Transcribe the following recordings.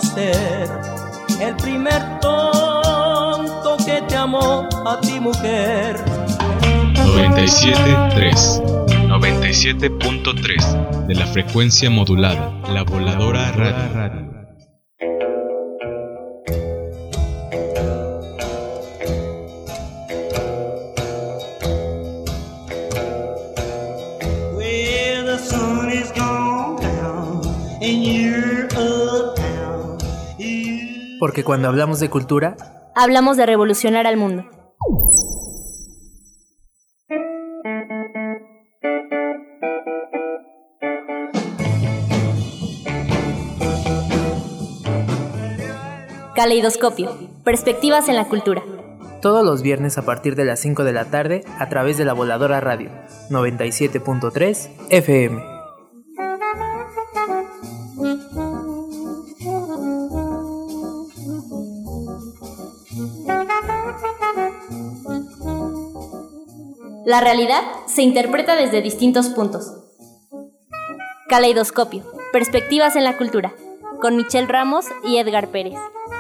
ser el primer tonto que te amó a ti, mujer. 97.3 de la frecuencia modulada, La Voladora Radio. Porque cuando hablamos de cultura, hablamos de revolucionar al mundo. Caleidoscopio, perspectivas en la cultura. Todos los viernes a partir de las 5 de la tarde a través de La Voladora Radio, 97.3 FM. La realidad se interpreta desde distintos puntos. Caleidoscopio, perspectivas en la cultura, con Michelle Ramos y Edgar Pérez.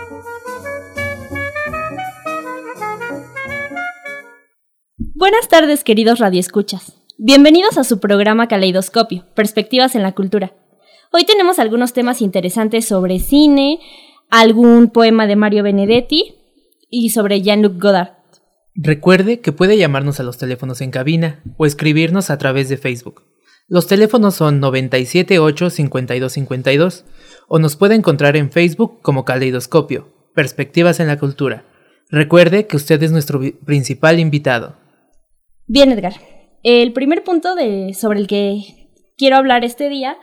Buenas tardes, queridos radioescuchas. Bienvenidos a su programa Caleidoscopio, perspectivas en la cultura. Hoy tenemos algunos temas interesantes sobre cine, algún poema de Mario Benedetti y sobre Jean-Luc Godard. Recuerde que puede llamarnos a los teléfonos en cabina o escribirnos a través de Facebook. Los teléfonos son 978-5252 o nos puede encontrar en Facebook como Caleidoscopio, Perspectivas en la Cultura. Recuerde que usted es nuestro principal invitado. Bien, Edgar. El primer punto sobre el que quiero hablar este día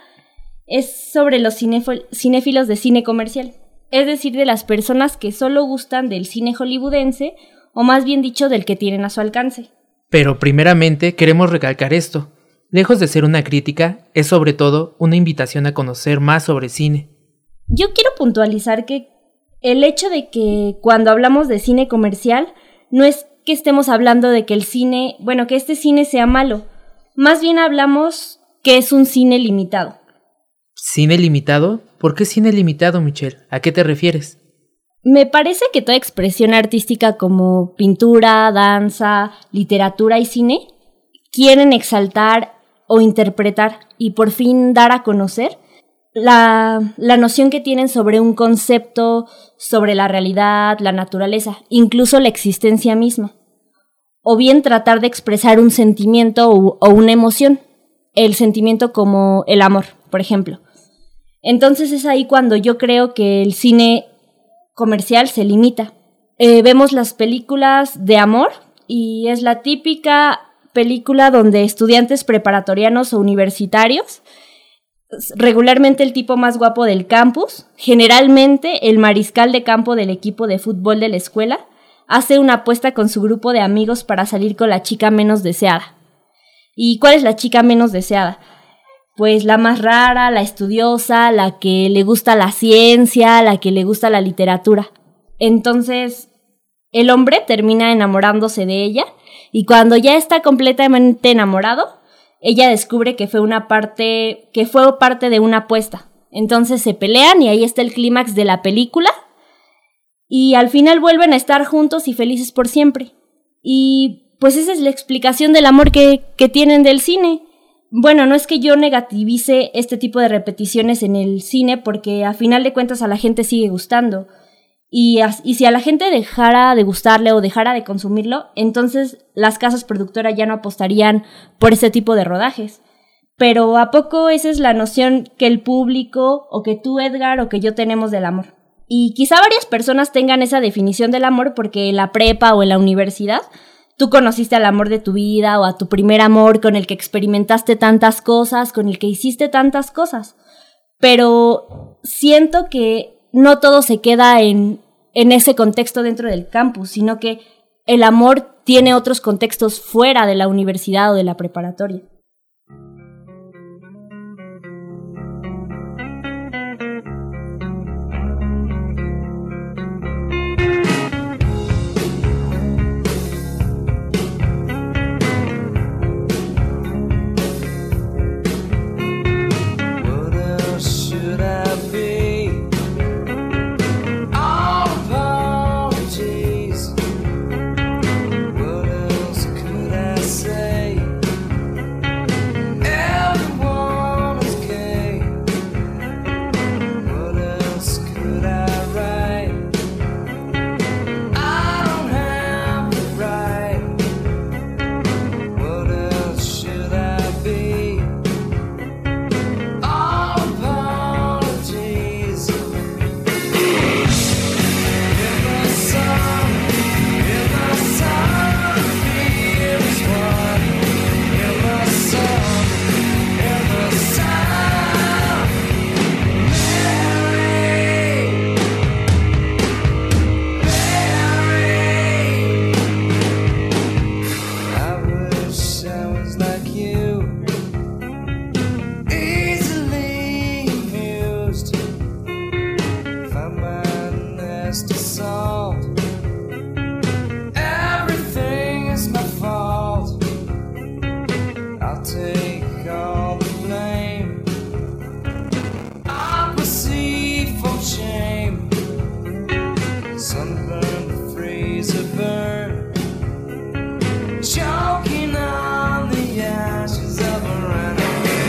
es sobre los cinéfilos de cine comercial, es decir, de las personas que solo gustan del cine hollywoodense o más bien dicho, del que tienen a su alcance. Pero primeramente queremos recalcar esto. Lejos de ser una crítica, es sobre todo una invitación a conocer más sobre cine. Yo quiero puntualizar que el hecho de que cuando hablamos de cine comercial, no es que estemos hablando de que que este cine sea malo. Más bien hablamos que es un cine limitado. ¿Cine limitado? ¿Por qué cine limitado, Michelle? ¿A qué te refieres? Me parece que toda expresión artística como pintura, danza, literatura y cine quieren exaltar o interpretar y por fin dar a conocer la noción que tienen sobre un concepto, sobre la realidad, la naturaleza, incluso la existencia misma. O bien tratar de expresar un sentimiento o una emoción, el sentimiento como el amor, por ejemplo. Entonces es ahí cuando yo creo que el cine comercial se limita. Vemos las películas de amor y es la típica película donde estudiantes preparatorianos o universitarios, regularmente el tipo más guapo del campus, generalmente el mariscal de campo del equipo de fútbol de la escuela, hace una apuesta con su grupo de amigos para salir con la chica menos deseada. ¿Y cuál es la chica menos deseada? Pues la más rara, la estudiosa, la que le gusta la ciencia, la que le gusta la literatura. Entonces, el hombre termina enamorándose de ella y cuando ya está completamente enamorado, ella descubre que fue parte de una apuesta. Entonces se pelean y ahí está el clímax de la película y al final vuelven a estar juntos y felices por siempre. Y pues esa es la explicación del amor que tienen del cine. Bueno, no es que yo negativice este tipo de repeticiones en el cine porque a final de cuentas a la gente sigue gustando. Y si a la gente dejara de gustarle o dejara de consumirlo, entonces las casas productoras ya no apostarían por ese tipo de rodajes. Pero ¿a poco esa es la noción que el público o que tú, Edgar, o que yo tenemos del amor? Y quizá varias personas tengan esa definición del amor porque en la prepa o en la universidad tú conociste al amor de tu vida o a tu primer amor con el que experimentaste tantas cosas, con el que hiciste tantas cosas. Pero siento que no todo se queda en ese contexto dentro del campus, sino que el amor tiene otros contextos fuera de la universidad o de la preparatoria. just assault. Everything is my fault. I'll take all the blame. I proceed from shame. Sunburn, the freezer burn. Choking on the ashes of a runaway.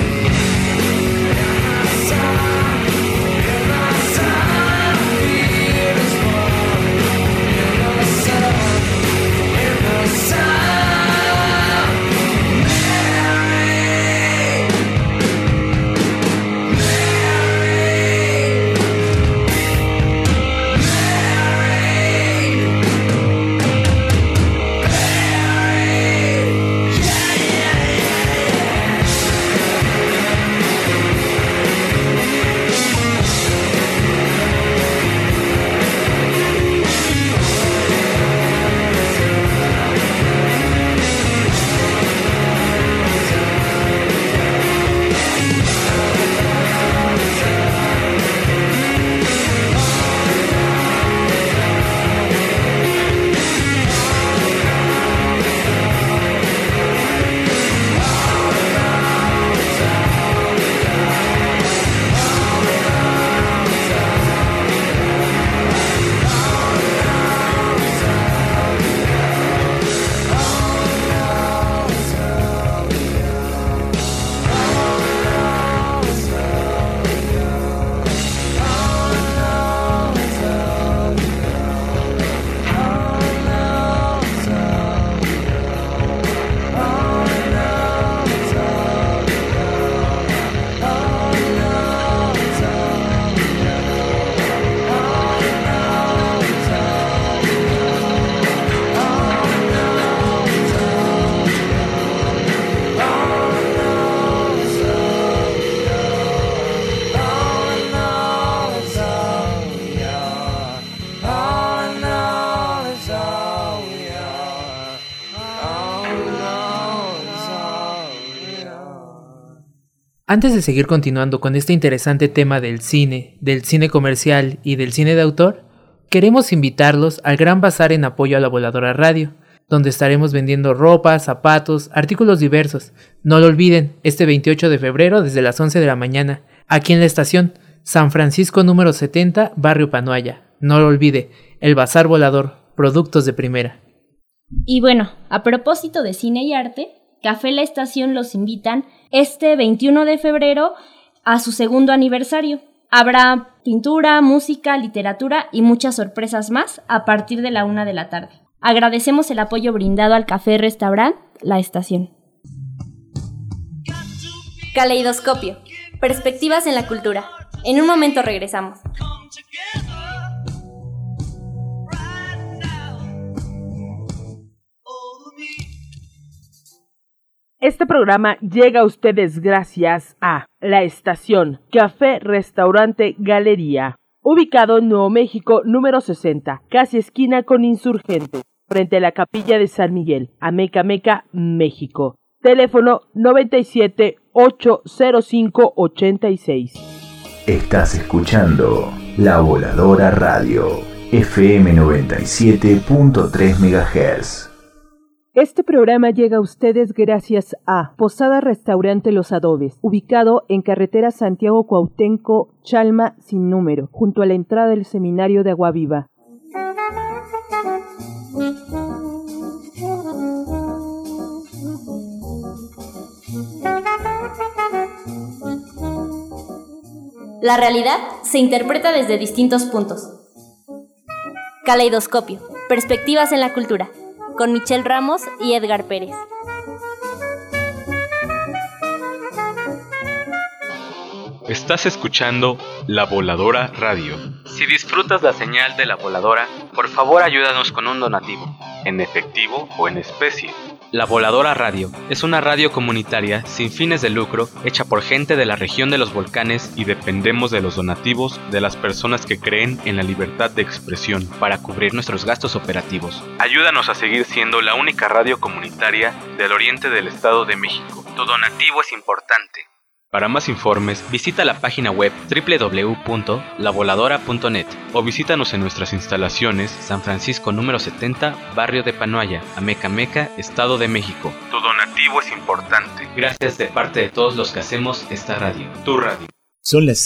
Antes de seguir continuando con este interesante tema del cine comercial y del cine de autor, queremos invitarlos al gran bazar en apoyo a La Voladora Radio, donde estaremos vendiendo ropa, zapatos, artículos diversos. No lo olviden, este 28 de febrero desde las 11 de la mañana, aquí en la estación, San Francisco número 70, Barrio Panoaya. No lo olvide, el Bazar Volador, productos de primera. Y bueno, a propósito de cine y arte, Café La Estación los invitan este 21 de febrero a su segundo aniversario. Habrá pintura, música, literatura y muchas sorpresas más a partir de la 1 de la tarde. Agradecemos el apoyo brindado al Café Restaurant La Estación. Caleidoscopio. Perspectivas en la cultura. En un momento regresamos. Este programa llega a ustedes gracias a La Estación, Café Restaurante Galería, ubicado en Nuevo México número 60, casi esquina con Insurgentes, frente a la Capilla de San Miguel, Amecameca, México. Teléfono 97-805-86. Estás escuchando La Voladora Radio, FM 97.3 MHz. Este programa llega a ustedes gracias a Posada Restaurante Los Adobes, ubicado en carretera Santiago Cuauhtémoc, Chalma sin número, junto a la entrada del Seminario de Agua Viva. La realidad se interpreta desde distintos puntos. Caleidoscopio. Perspectivas en la cultura. Con Michelle Ramos y Edgar Pérez. Estás escuchando La Voladora Radio. Si disfrutas la señal de La Voladora, por favor ayúdanos con un donativo, en efectivo o en especie. La Voladora Radio es una radio comunitaria sin fines de lucro hecha por gente de la región de los volcanes y dependemos de los donativos de las personas que creen en la libertad de expresión para cubrir nuestros gastos operativos. Ayúdanos a seguir siendo la única radio comunitaria del oriente del Estado de México. Tu donativo es importante. Para más informes, visita la página web www.lavoladora.net o visítanos en nuestras instalaciones San Francisco número 70, Barrio de Panoaya, Amecameca, Estado de México. Tu donativo es importante. Gracias de parte de todos los que hacemos esta radio. Tu radio. Son las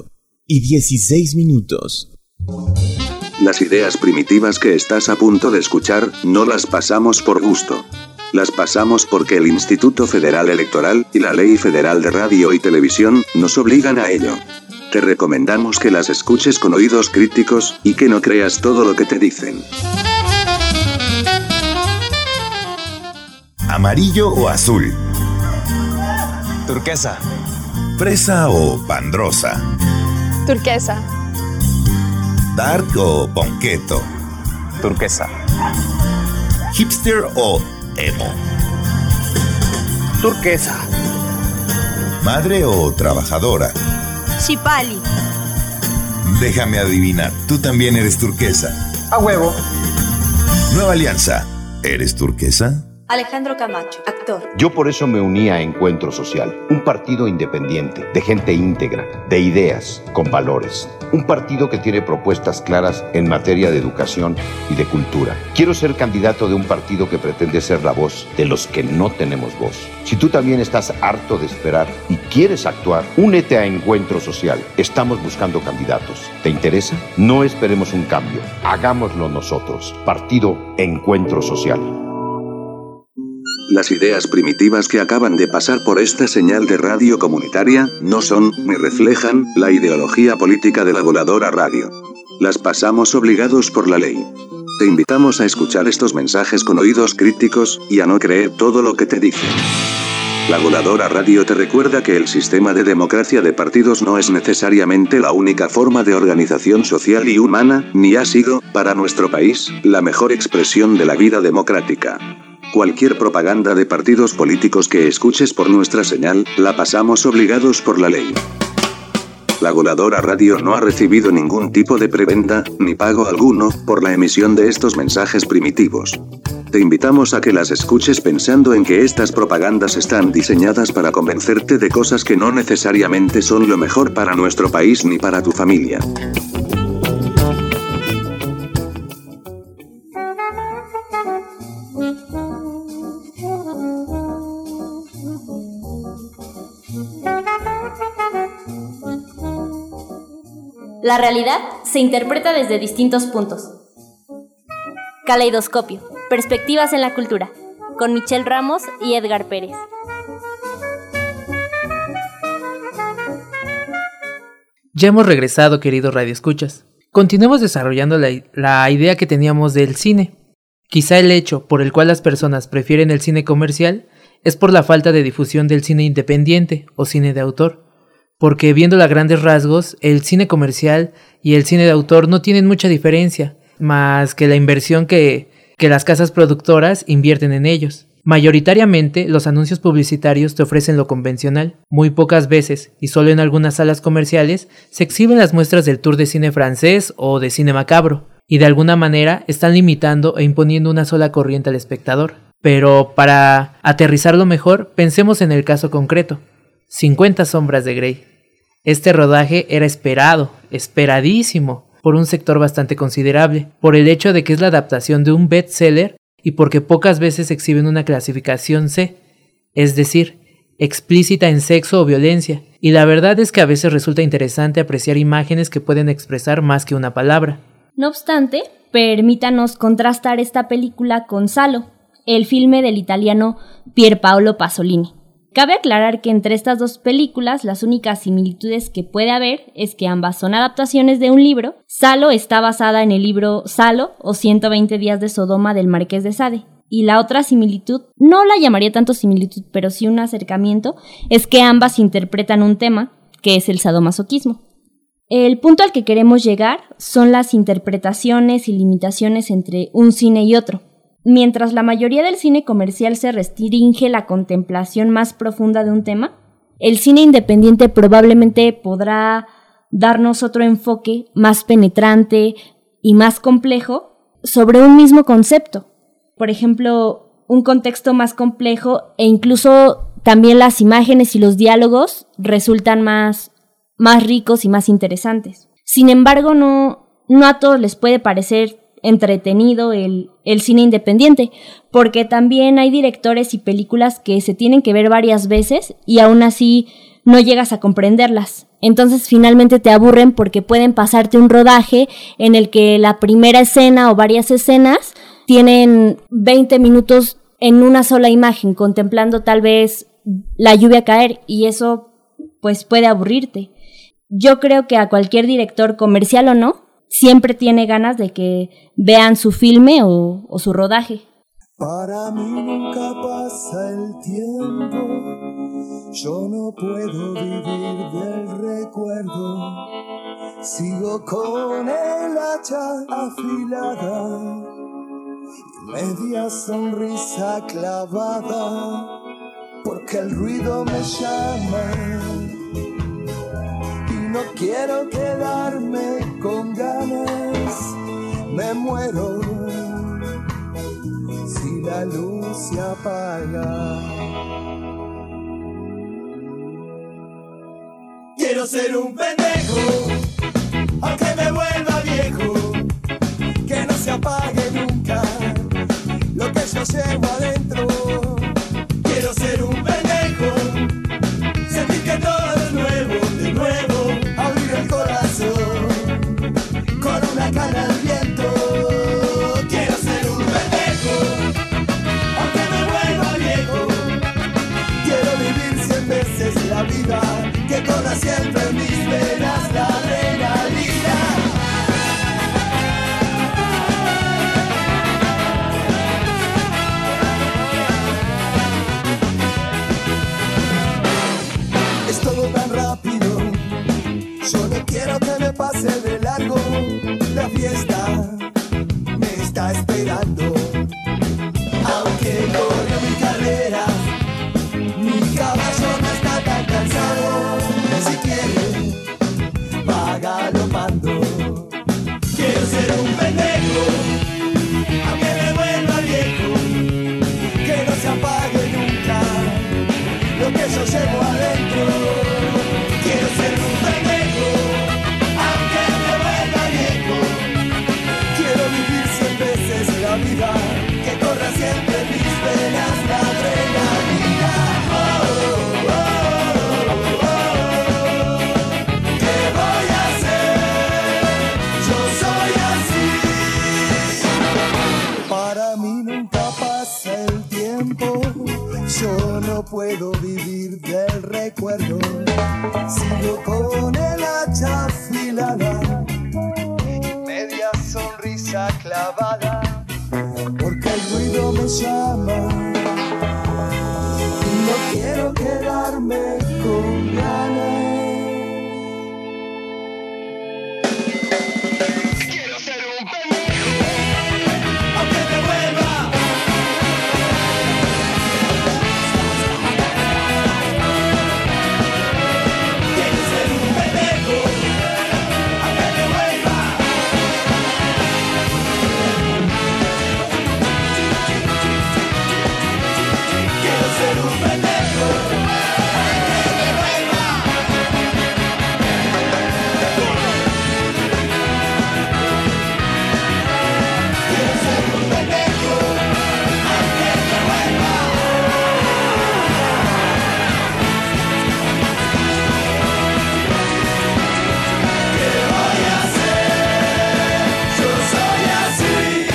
5:16. Las ideas primitivas que estás a punto de escuchar, no las pasamos por gusto. Las pasamos porque el Instituto Federal Electoral y la Ley Federal de Radio y Televisión nos obligan a ello. Te recomendamos que las escuches con oídos críticos y que no creas todo lo que te dicen. ¿Amarillo o azul? Turquesa. ¿Fresa o pandrosa? Turquesa. ¿Dark o ponqueto? Turquesa. ¿Hipster o emo? Turquesa. ¿Madre o trabajadora? Chipali. Déjame adivinar, tú también eres turquesa. A huevo. Nueva Alianza, ¿eres turquesa? Alejandro Camacho, actor. Yo por eso me uní a Encuentro Social, un partido independiente, de gente íntegra, de ideas, con valores. Un partido que tiene propuestas claras en materia de educación y de cultura. Quiero ser candidato de un partido que pretende ser la voz de los que no tenemos voz. Si tú también estás harto de esperar y quieres actuar, únete a Encuentro Social. Estamos buscando candidatos. ¿Te interesa? No esperemos un cambio. Hagámoslo nosotros. Partido Encuentro Social. Las ideas primitivas que acaban de pasar por esta señal de radio comunitaria no son, ni reflejan, la ideología política de la Voladora Radio. Las pasamos obligados por la ley. Te invitamos a escuchar estos mensajes con oídos críticos y a no creer todo lo que te dicen. La Voladora Radio te recuerda que el sistema de democracia de partidos no es necesariamente la única forma de organización social y humana, ni ha sido, para nuestro país, la mejor expresión de la vida democrática. Cualquier propaganda de partidos políticos que escuches por nuestra señal, la pasamos obligados por la ley. La Voladora Radio no ha recibido ningún tipo de preventa, ni pago alguno, por la emisión de estos mensajes primitivos. Te invitamos a que las escuches pensando en que estas propagandas están diseñadas para convencerte de cosas que no necesariamente son lo mejor para nuestro país ni para tu familia. La realidad se interpreta desde distintos puntos. Caleidoscopio, perspectivas en la cultura, con Michelle Ramos y Edgar Pérez. Ya hemos regresado, queridos radioescuchas. Continuemos desarrollando la idea que teníamos del cine. Quizá el hecho por el cual las personas prefieren el cine comercial es por la falta de difusión del cine independiente o cine de autor. Porque viéndolo a grandes rasgos, el cine comercial y el cine de autor no tienen mucha diferencia, más que la inversión que las casas productoras invierten en ellos. Mayoritariamente, los anuncios publicitarios te ofrecen lo convencional. Muy pocas veces, y solo en algunas salas comerciales, se exhiben las muestras del tour de cine francés o de cine macabro, y de alguna manera están limitando e imponiendo una sola corriente al espectador. Pero para aterrizarlo mejor, pensemos en el caso concreto. 50 sombras de Grey. Este rodaje era esperadísimo, por un sector bastante considerable, por el hecho de que es la adaptación de un bestseller y porque pocas veces exhiben una clasificación C, es decir, explícita en sexo o violencia, y la verdad es que a veces resulta interesante apreciar imágenes que pueden expresar más que una palabra. No obstante, permítanos contrastar esta película con Salo, el filme del italiano Pier Paolo Pasolini. Cabe aclarar que entre estas dos películas las únicas similitudes que puede haber es que ambas son adaptaciones de un libro. Salo está basada en el libro Salo o 120 días de Sodoma del Marqués de Sade. Y la otra similitud, no la llamaría tanto similitud, pero sí un acercamiento, es que ambas interpretan un tema, que es el sadomasoquismo. El punto al que queremos llegar son las interpretaciones y limitaciones entre un cine y otro. Mientras la mayoría del cine comercial se restringe la contemplación más profunda de un tema, el cine independiente probablemente podrá darnos otro enfoque más penetrante y más complejo sobre un mismo concepto. Por ejemplo, un contexto más complejo e incluso también las imágenes y los diálogos resultan más ricos y más interesantes. Sin embargo, no a todos les puede parecer entretenido el cine independiente, porque también hay directores y películas que se tienen que ver varias veces y aún así no llegas a comprenderlas. Entonces finalmente te aburren porque pueden pasarte un rodaje en el que la primera escena o varias escenas tienen 20 minutos en una sola imagen, contemplando tal vez la lluvia caer, y eso pues puede aburrirte. Yo creo que a cualquier director, comercial o no, siempre tiene ganas de que vean su filme o su rodaje. Para mí nunca pasa el tiempo, yo no puedo vivir del recuerdo, sigo con el hacha afilada, media sonrisa clavada, porque el ruido me llama y no quiero quedarme con ganas, me muero si la luz se apaga. Quiero ser un pendejo, aunque me vuelva viejo, que no se apague nunca lo que yo llevo adentro. Quiero ser un pendejo, sentir que todo es nuevo, de nuevo, abrir el corazón con una cana al viento. Quiero ser un pendejo, aunque me vuelva viejo, quiero vivir 100 veces la vida, que corra siempre en mis venas la adrenalina. Es todo tan rápido, yo no quiero que me pase de largo, la fiesta me está esperando. Aunque corre mi carrera, mi caballo no está tan cansado, si quiere va galopando. Quiero ser un pendejo, aunque me vuelva viejo, que no se apague nunca lo que yo llevo adentro. Quiero ser un pendejo, aunque me vuelva viejo, quiero vivir 100 veces la vida, que corra siempre en mis venas la adrenalina. ¿Qué voy a hacer? Yo soy así. Para mí nunca pasa el tiempo, yo no puedo vivir del recuerdo, sigo con el hacha afilada y media sonrisa clavada, porque el ruido me llama y no quiero quedarme con ganas. Quiero ser un pendejo, aunque me vuelva. Quiero ser un pendejo, aunque me vuelva. Quiero ser un pendejo, aunque me vuelva. Quiero ser un pendejo, aunque me vuelva. ¿Qué voy a hacer? Yo soy así.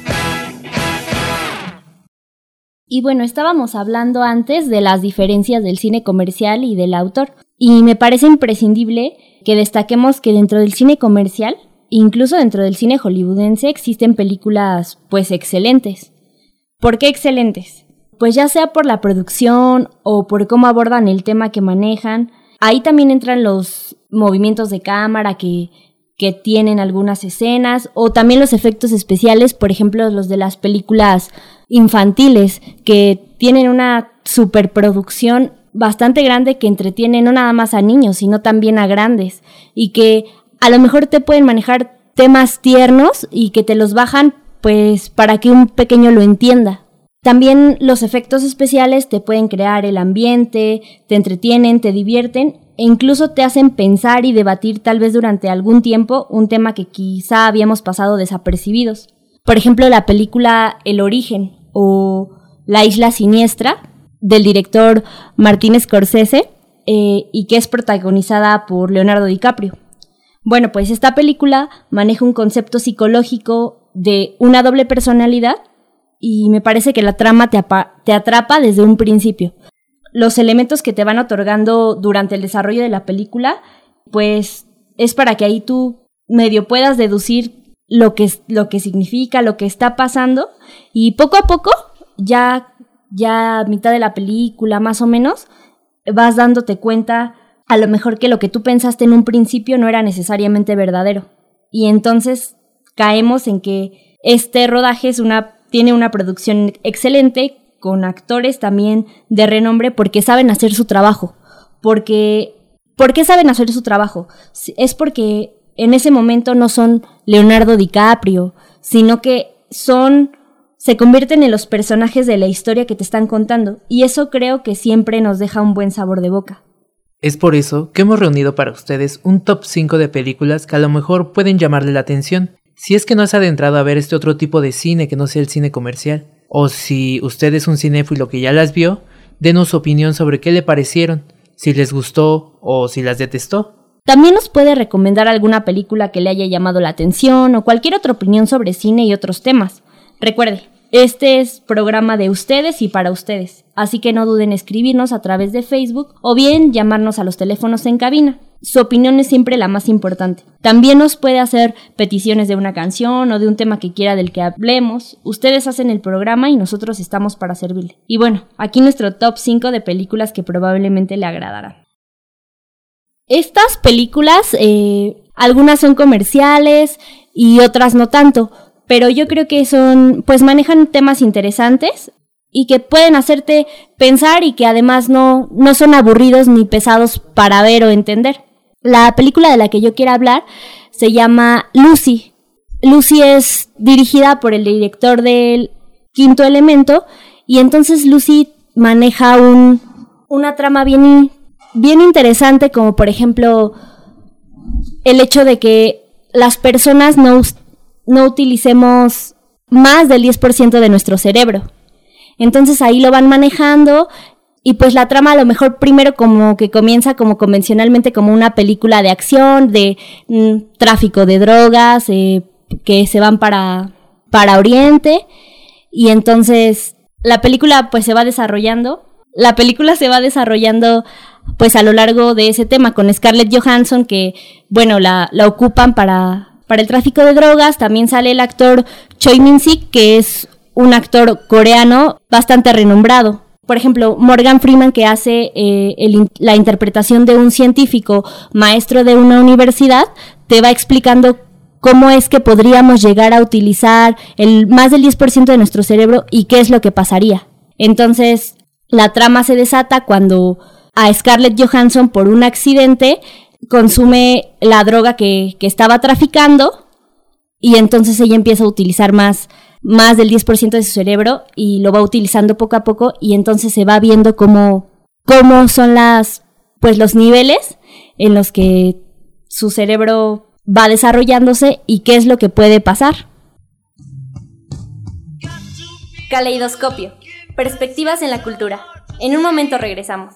Y bueno, estábamos hablando antes de las diferencias del cine comercial y del autor, y me parece imprescindible que destaquemos que dentro del cine comercial, incluso dentro del cine hollywoodense, existen películas pues excelentes. ¿Por qué excelentes? Pues ya sea por la producción o por cómo abordan el tema que manejan. Ahí también entran los movimientos de cámara que tienen algunas escenas, o también los efectos especiales, por ejemplo los de las películas infantiles, que tienen una superproducción bastante grande que entretiene no nada más a niños, sino también a grandes, y que a lo mejor te pueden manejar temas tiernos y que te los bajan pues para que un pequeño lo entienda. También los efectos especiales te pueden crear el ambiente, te entretienen, te divierten e incluso te hacen pensar y debatir tal vez durante algún tiempo un tema que quizá habíamos pasado desapercibidos. Por ejemplo, la película El Origen o La Isla Siniestra del director Martin Scorsese y que es protagonizada por Leonardo DiCaprio. Bueno, pues esta película maneja un concepto psicológico de una doble personalidad y me parece que la trama te atrapa desde un principio. Los elementos que te van otorgando durante el desarrollo de la película, pues es para que ahí tú medio puedas deducir lo que significa, lo que está pasando, y poco a poco, ya a mitad de la película más o menos, vas dándote cuenta a lo mejor que lo que tú pensaste en un principio no era necesariamente verdadero. Y entonces caemos en que este rodaje tiene una producción excelente, con actores también de renombre porque saben hacer su trabajo. ¿Por qué saben hacer su trabajo? Es porque en ese momento no son Leonardo DiCaprio, sino que se convierten en los personajes de la historia que te están contando. Y eso creo que siempre nos deja un buen sabor de boca. Es por eso que hemos reunido para ustedes un top 5 de películas que a lo mejor pueden llamarle la atención. Si es que no se ha adentrado a ver este otro tipo de cine que no sea el cine comercial. O si usted es un cinéfilo que ya las vio, denos su opinión sobre qué le parecieron, si les gustó o si las detestó. También nos puede recomendar alguna película que le haya llamado la atención o cualquier otra opinión sobre cine y otros temas. Recuerde, este es programa de ustedes y para ustedes, así que no duden en escribirnos a través de Facebook o bien llamarnos a los teléfonos en cabina. Su opinión es siempre la más importante. También nos puede hacer peticiones de una canción o de un tema que quiera del que hablemos. Ustedes hacen el programa y nosotros estamos para servirle. Y bueno, aquí nuestro top 5 de películas que probablemente le agradarán. Estas películas, algunas son comerciales y otras no tanto, pero yo creo que manejan temas interesantes y que pueden hacerte pensar y que además no son aburridos ni pesados para ver o entender. La película de la que yo quiero hablar se llama Lucy. Lucy es dirigida por el director del Quinto Elemento y entonces Lucy maneja una trama bien interesante, como por ejemplo el hecho de que las personas no utilicemos más del 10% de nuestro cerebro. Entonces ahí lo van manejando y pues la trama a lo mejor primero como que comienza como convencionalmente como una película de acción, de tráfico de drogas, que se van para Oriente, y entonces la película pues se va desarrollando. La película se va desarrollando pues a lo largo de ese tema con Scarlett Johansson, que bueno, la ocupan para el tráfico de drogas. También sale el actor Choi Min-sik, que es un actor coreano bastante renombrado. Por ejemplo, Morgan Freeman, que hace la interpretación de un científico maestro de una universidad, te va explicando cómo es que podríamos llegar a utilizar más del 10% de nuestro cerebro y qué es lo que pasaría. Entonces, la trama se desata cuando a Scarlett Johansson, por un accidente, consume la droga que estaba traficando y entonces ella empieza a utilizar más del 10% de su cerebro y lo va utilizando poco a poco, y entonces se va viendo cómo son los niveles en los que su cerebro va desarrollándose y qué es lo que puede pasar. Caleidoscopio. Perspectivas en la cultura. En un momento regresamos.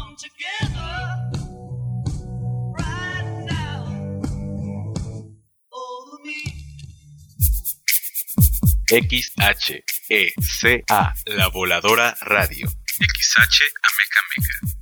XHECA, La Voladora Radio. XH Ameca Meca.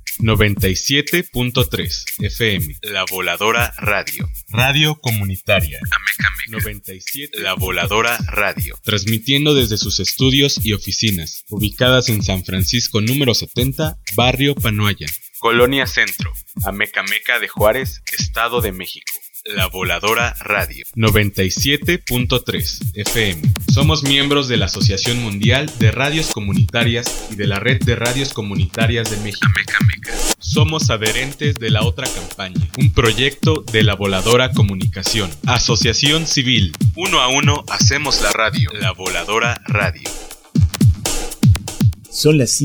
97.3 FM, La Voladora Radio. Radio comunitaria. Ameca Meca. 97, La Voladora Radio. Transmitiendo desde sus estudios y oficinas, ubicadas en San Francisco número 70, Barrio Panoaya, Colonia Centro, Ameca Meca de Juárez, Estado de México. La Voladora Radio, 97.3 FM. Somos miembros de la Asociación Mundial de Radios Comunitarias y de la Red de Radios Comunitarias de México. Ameca Meca. Somos adherentes de La Otra Campaña, un proyecto de La Voladora Comunicación. Asociación Civil. 1 a 1 hacemos la radio. La Voladora Radio. Son las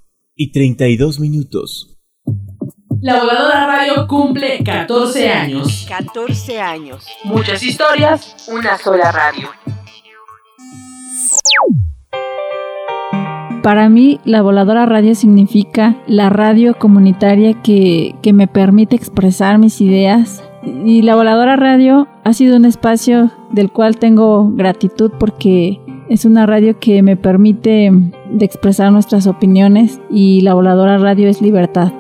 5:32. La Voladora Radio cumple 14 años. 14 años. Muchas historias, una sola radio. Para mí, la Voladora Radio significa la radio comunitaria que me permite expresar mis ideas. Y la Voladora Radio ha sido un espacio del cual tengo gratitud porque es una radio que me permite de expresar nuestras opiniones y la Voladora Radio es libertad.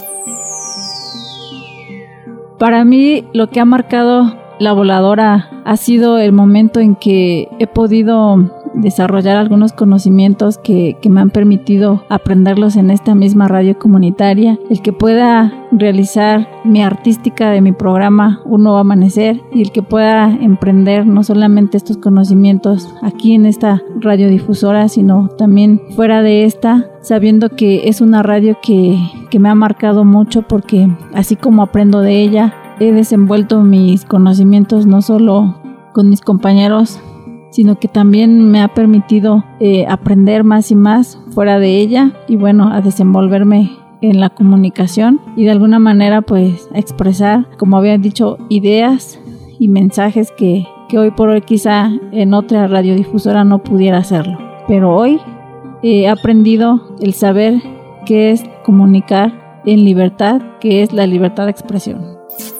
Para mí, lo que ha marcado la Voladora ha sido el momento en que he podido desarrollar algunos conocimientos que me han permitido aprenderlos en esta misma radio comunitaria, el que pueda realizar mi artística de mi programa Un Nuevo Amanecer y el que pueda emprender no solamente estos conocimientos aquí en esta radiodifusora, sino también fuera de esta, sabiendo que es una radio que me ha marcado mucho porque así como aprendo de ella, he desenvuelto mis conocimientos no solo con mis compañeros, sino que también me ha permitido aprender más y más fuera de ella y bueno, a desenvolverme en la comunicación y de alguna manera pues a expresar, como había dicho, ideas y mensajes que hoy por hoy quizá en otra radiodifusora no pudiera hacerlo. Pero hoy he aprendido el saber qué es comunicar en libertad, qué es la libertad de expresión.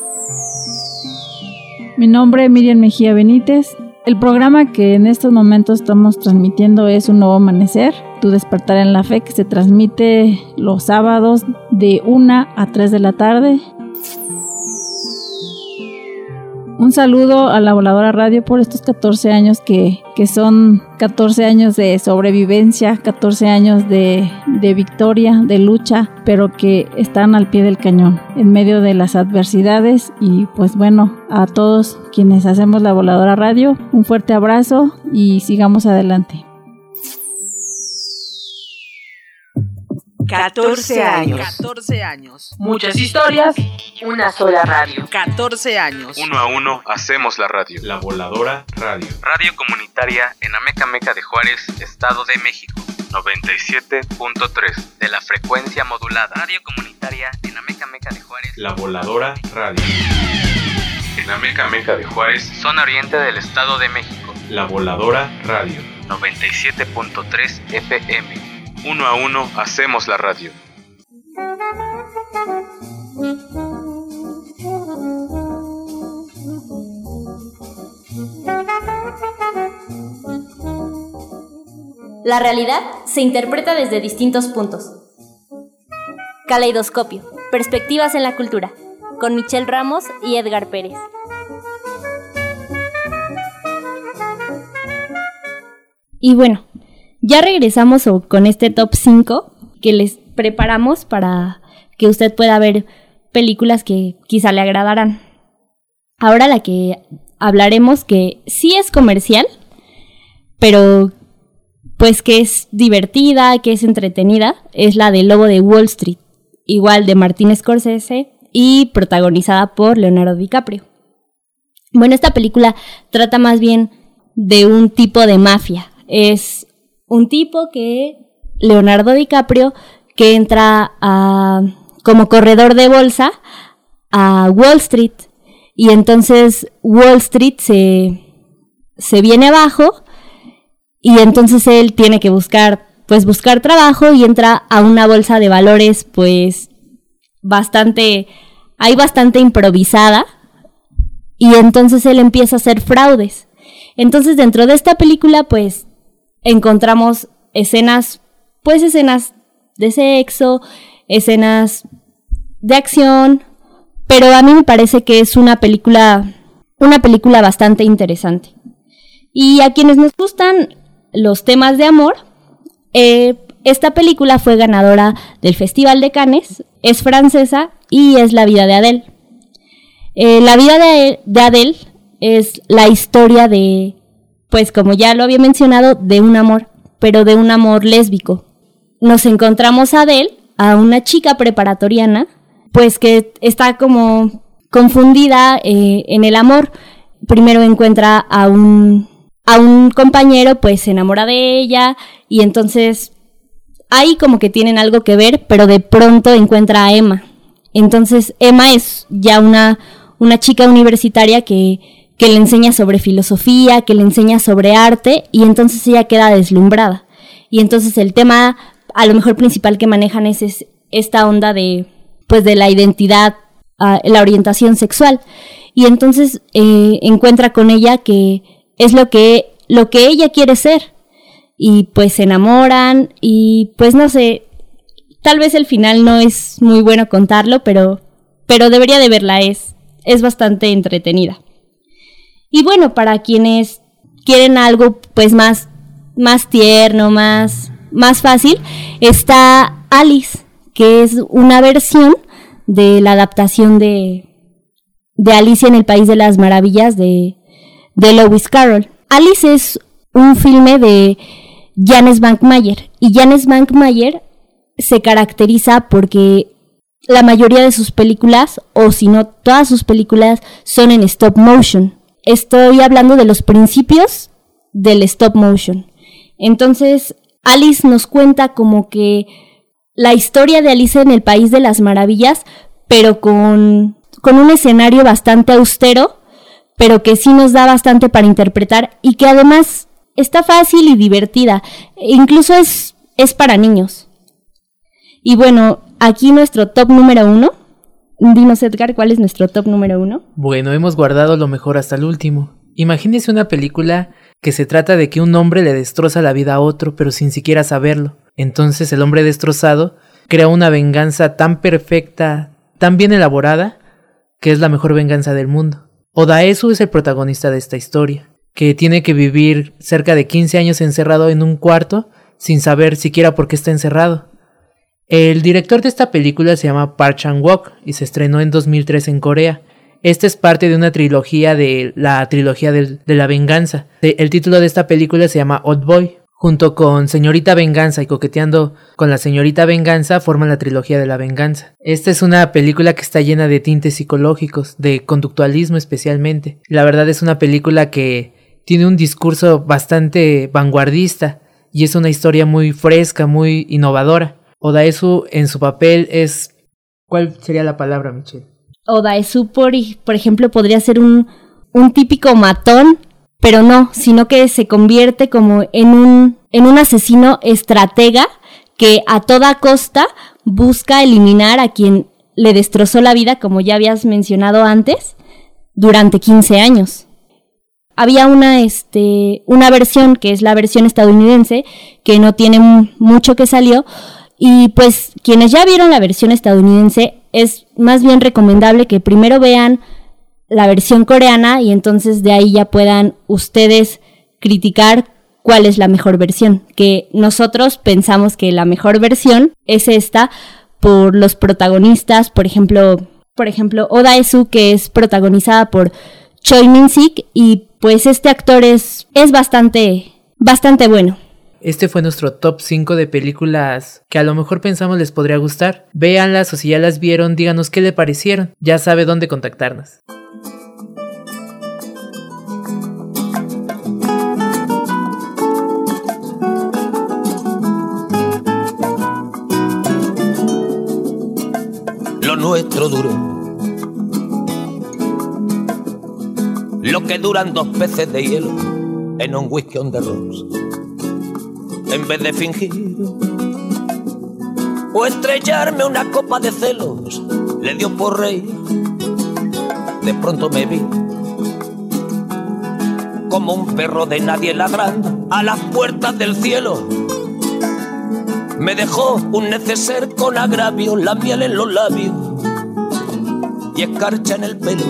Mi nombre es Miriam Mejía Benítez. El programa que en estos momentos estamos transmitiendo es Un Nuevo Amanecer, Tu Despertar en la Fe, que se transmite los sábados de 1 a 3 de la tarde. Un saludo a la Voladora Radio por estos 14 años que son 14 años de sobrevivencia, 14 años de victoria, de lucha, pero que están al pie del cañón, en medio de las adversidades. Y pues bueno, a todos quienes hacemos la Voladora Radio, un fuerte abrazo y sigamos adelante. 14 años. 14 años. Muchas historias, una sola radio. 14 años. Uno a uno hacemos la radio. La Voladora Radio. Radio comunitaria en Amecameca de Juárez, Estado de México. 97.3 de la frecuencia modulada. Radio comunitaria en Amecameca de Juárez. La Voladora Radio. En Amecameca de Juárez, zona oriente del Estado de México. La Voladora Radio. 97.3 FM. Uno a uno hacemos la radio. La realidad se interpreta desde distintos puntos. Caleidoscopio, perspectivas en la cultura, con Michelle Ramos y Edgar Pérez. Y bueno, ya regresamos con este top 5 que les preparamos para que usted pueda ver películas que quizá le agradarán. Ahora la que hablaremos que sí es comercial, pero pues que es divertida, que es entretenida, es la de Lobo de Wall Street, igual de Martin Scorsese y protagonizada por Leonardo DiCaprio. Bueno, esta película trata más bien de un tipo de mafia. Es un tipo Leonardo DiCaprio, que entra como corredor de bolsa a Wall Street. Y entonces Wall Street se viene abajo y entonces él tiene que buscar trabajo y entra a una bolsa de valores pues bastante improvisada y entonces él empieza a hacer fraudes. Entonces dentro de esta película pues encontramos escenas de sexo, escenas de acción, pero a mí me parece que es una película bastante interesante. Y a quienes nos gustan los temas de amor, esta película fue ganadora del Festival de Cannes, es francesa y es La vida de Adele. La vida de Adele es la historia de, pues como ya lo había mencionado, de un amor, pero de un amor lésbico. Nos encontramos a Adele, a una chica preparatoriana, pues que está como confundida en el amor. Primero encuentra a un compañero, pues se enamora de ella y entonces ahí como que tienen algo que ver, pero de pronto encuentra a Emma. Entonces Emma es ya una chica universitaria que le enseña sobre filosofía, que le enseña sobre arte, y entonces ella queda deslumbrada. Y entonces el tema a lo mejor principal que manejan es esta onda de la identidad, la orientación sexual. Y entonces encuentra con ella que es lo que ella quiere ser. Y pues se enamoran y pues no sé, tal vez el final no es muy bueno contarlo, pero debería de verla, es bastante entretenida. Y bueno, para quienes quieren algo pues más tierno, más fácil, está Alice, que es una versión de la adaptación de Alicia en el País de las Maravillas de Lewis Carroll. Alice es un filme de Janes Bankmayer, y Janes Bankmayer se caracteriza porque la mayoría de sus películas, o si no todas sus películas, son en stop motion. Estoy hablando de los principios del stop motion. Entonces, Alice nos cuenta como que la historia de Alicia en el País de las Maravillas, pero con un escenario bastante austero, pero que sí nos da bastante para interpretar y que además está fácil y divertida. Incluso es para niños. Y bueno, aquí nuestro top número 1. Dinos, Edgar, ¿cuál es nuestro top número 1? Bueno, hemos guardado lo mejor hasta el último. Imagínese una película que se trata de que un hombre le destroza la vida a otro, pero sin siquiera saberlo. Entonces el hombre destrozado crea una venganza tan perfecta, tan bien elaborada, que es la mejor venganza del mundo. Odaesu es el protagonista de esta historia, que tiene que vivir cerca de 15 años encerrado en un cuarto sin saber siquiera por qué está encerrado. El director de esta película se llama Park Chan-wook y se estrenó en 2003 en Corea. Esta es parte de una trilogía de la trilogía de la venganza. El título de esta película se llama Old Boy. Junto con Señorita Venganza y Coqueteando con la Señorita Venganza forman la trilogía de la venganza. Esta es una película que está llena de tintes psicológicos, de conductualismo especialmente. La verdad es una película que tiene un discurso bastante vanguardista y es una historia muy fresca, muy innovadora. Odaesu en su papel es... ¿Cuál sería la palabra, Michelle? Odaesu, por ejemplo, podría ser un típico matón, pero no, sino que se convierte como en un asesino estratega que a toda costa busca eliminar a quien le destrozó la vida, como ya habías mencionado antes, durante 15 años. Había una versión, que es la versión estadounidense, que no tiene mucho que salió, y pues quienes ya vieron la versión estadounidense, es más bien recomendable que primero vean la versión coreana y entonces de ahí ya puedan ustedes criticar cuál es la mejor versión. Que nosotros pensamos que la mejor versión es esta por los protagonistas, por ejemplo Odaesu, que es protagonizada por Choi Min-sik, y pues este actor es bastante bueno. Este fue nuestro top 5 de películas que a lo mejor pensamos les podría gustar. Véanlas o si ya las vieron, díganos qué le parecieron. Ya sabe dónde contactarnos. Lo nuestro duró lo que duran 2 peces de hielo en un whisky on the rocks. En vez de fingir o estrellarme una copa de celos, le dio por reír. De pronto me vi como un perro de nadie ladrando a las puertas del cielo. Me dejó un neceser con agravio, la miel en los labios y escarcha en el pelo.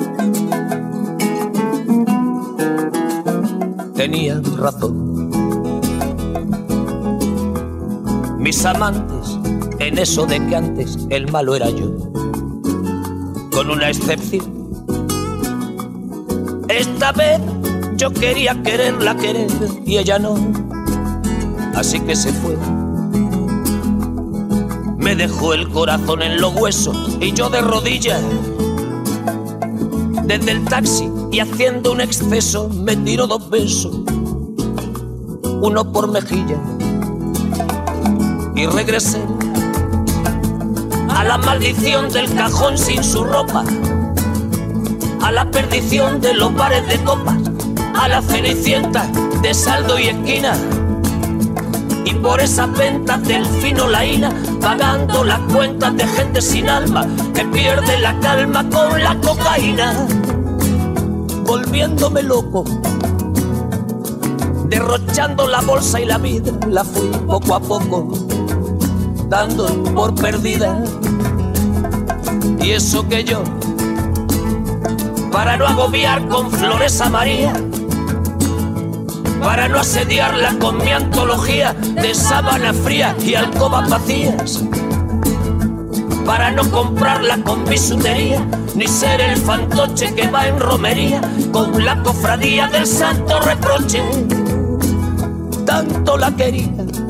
Tenía razón. Mis amantes, en eso de que antes el malo era yo, con una excepción. Esta vez yo quería quererla querer y ella no, así que se fue. Me dejó el corazón en los huesos y yo de rodillas. Desde el taxi y haciendo un exceso me tiró 2 besos, uno por mejilla y regresé a la maldición del cajón sin su ropa, a la perdición de los bares de copas, a la cenicienta de saldo y esquina, y por esas ventas del fino laína, pagando las cuentas de gente sin alma que pierde la calma con la cocaína, volviéndome loco, derrochando la bolsa y la vida, la fui poco a poco dando por perdida. Y eso que yo, para no agobiar con flores a María, para no asediarla con mi antología de sábana fría y alcobas vacías, para no comprarla con bisutería, ni ser el fantoche que va en romería con la cofradía del santo reproche. Tanto la quería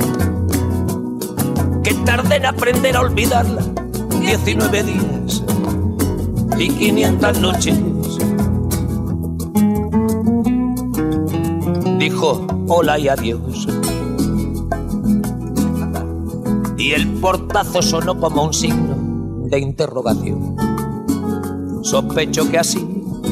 que tardé en aprender a olvidarla 19 días y 500 noches. Dijo hola y adiós, y el portazo sonó como un signo de interrogación. Sospecho que así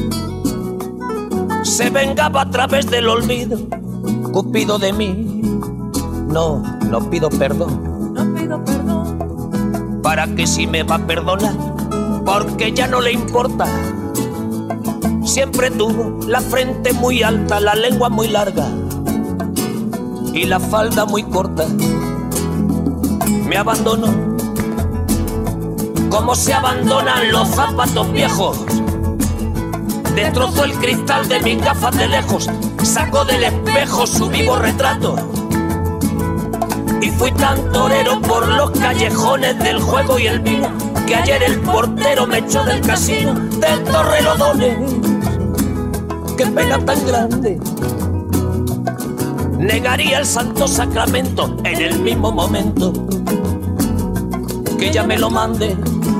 se vengaba a través del olvido Cupido de mí. No pido perdón, no pido perdón. ¿Para qué si me va a perdonar? Porque ya no le importa. Siempre tuvo la frente muy alta, la lengua muy larga y la falda muy corta. Me abandonó como se abandonan los zapatos viejos. Destrozó el cristal de mis gafas de lejos, sacó del espejo su vivo retrato. Y fui tan torero por los callejones del juego y el vino, que ayer el portero me echó del casino del Torrelodones. Qué pena tan grande, negaría el santo sacramento en el mismo momento que ella me lo mande.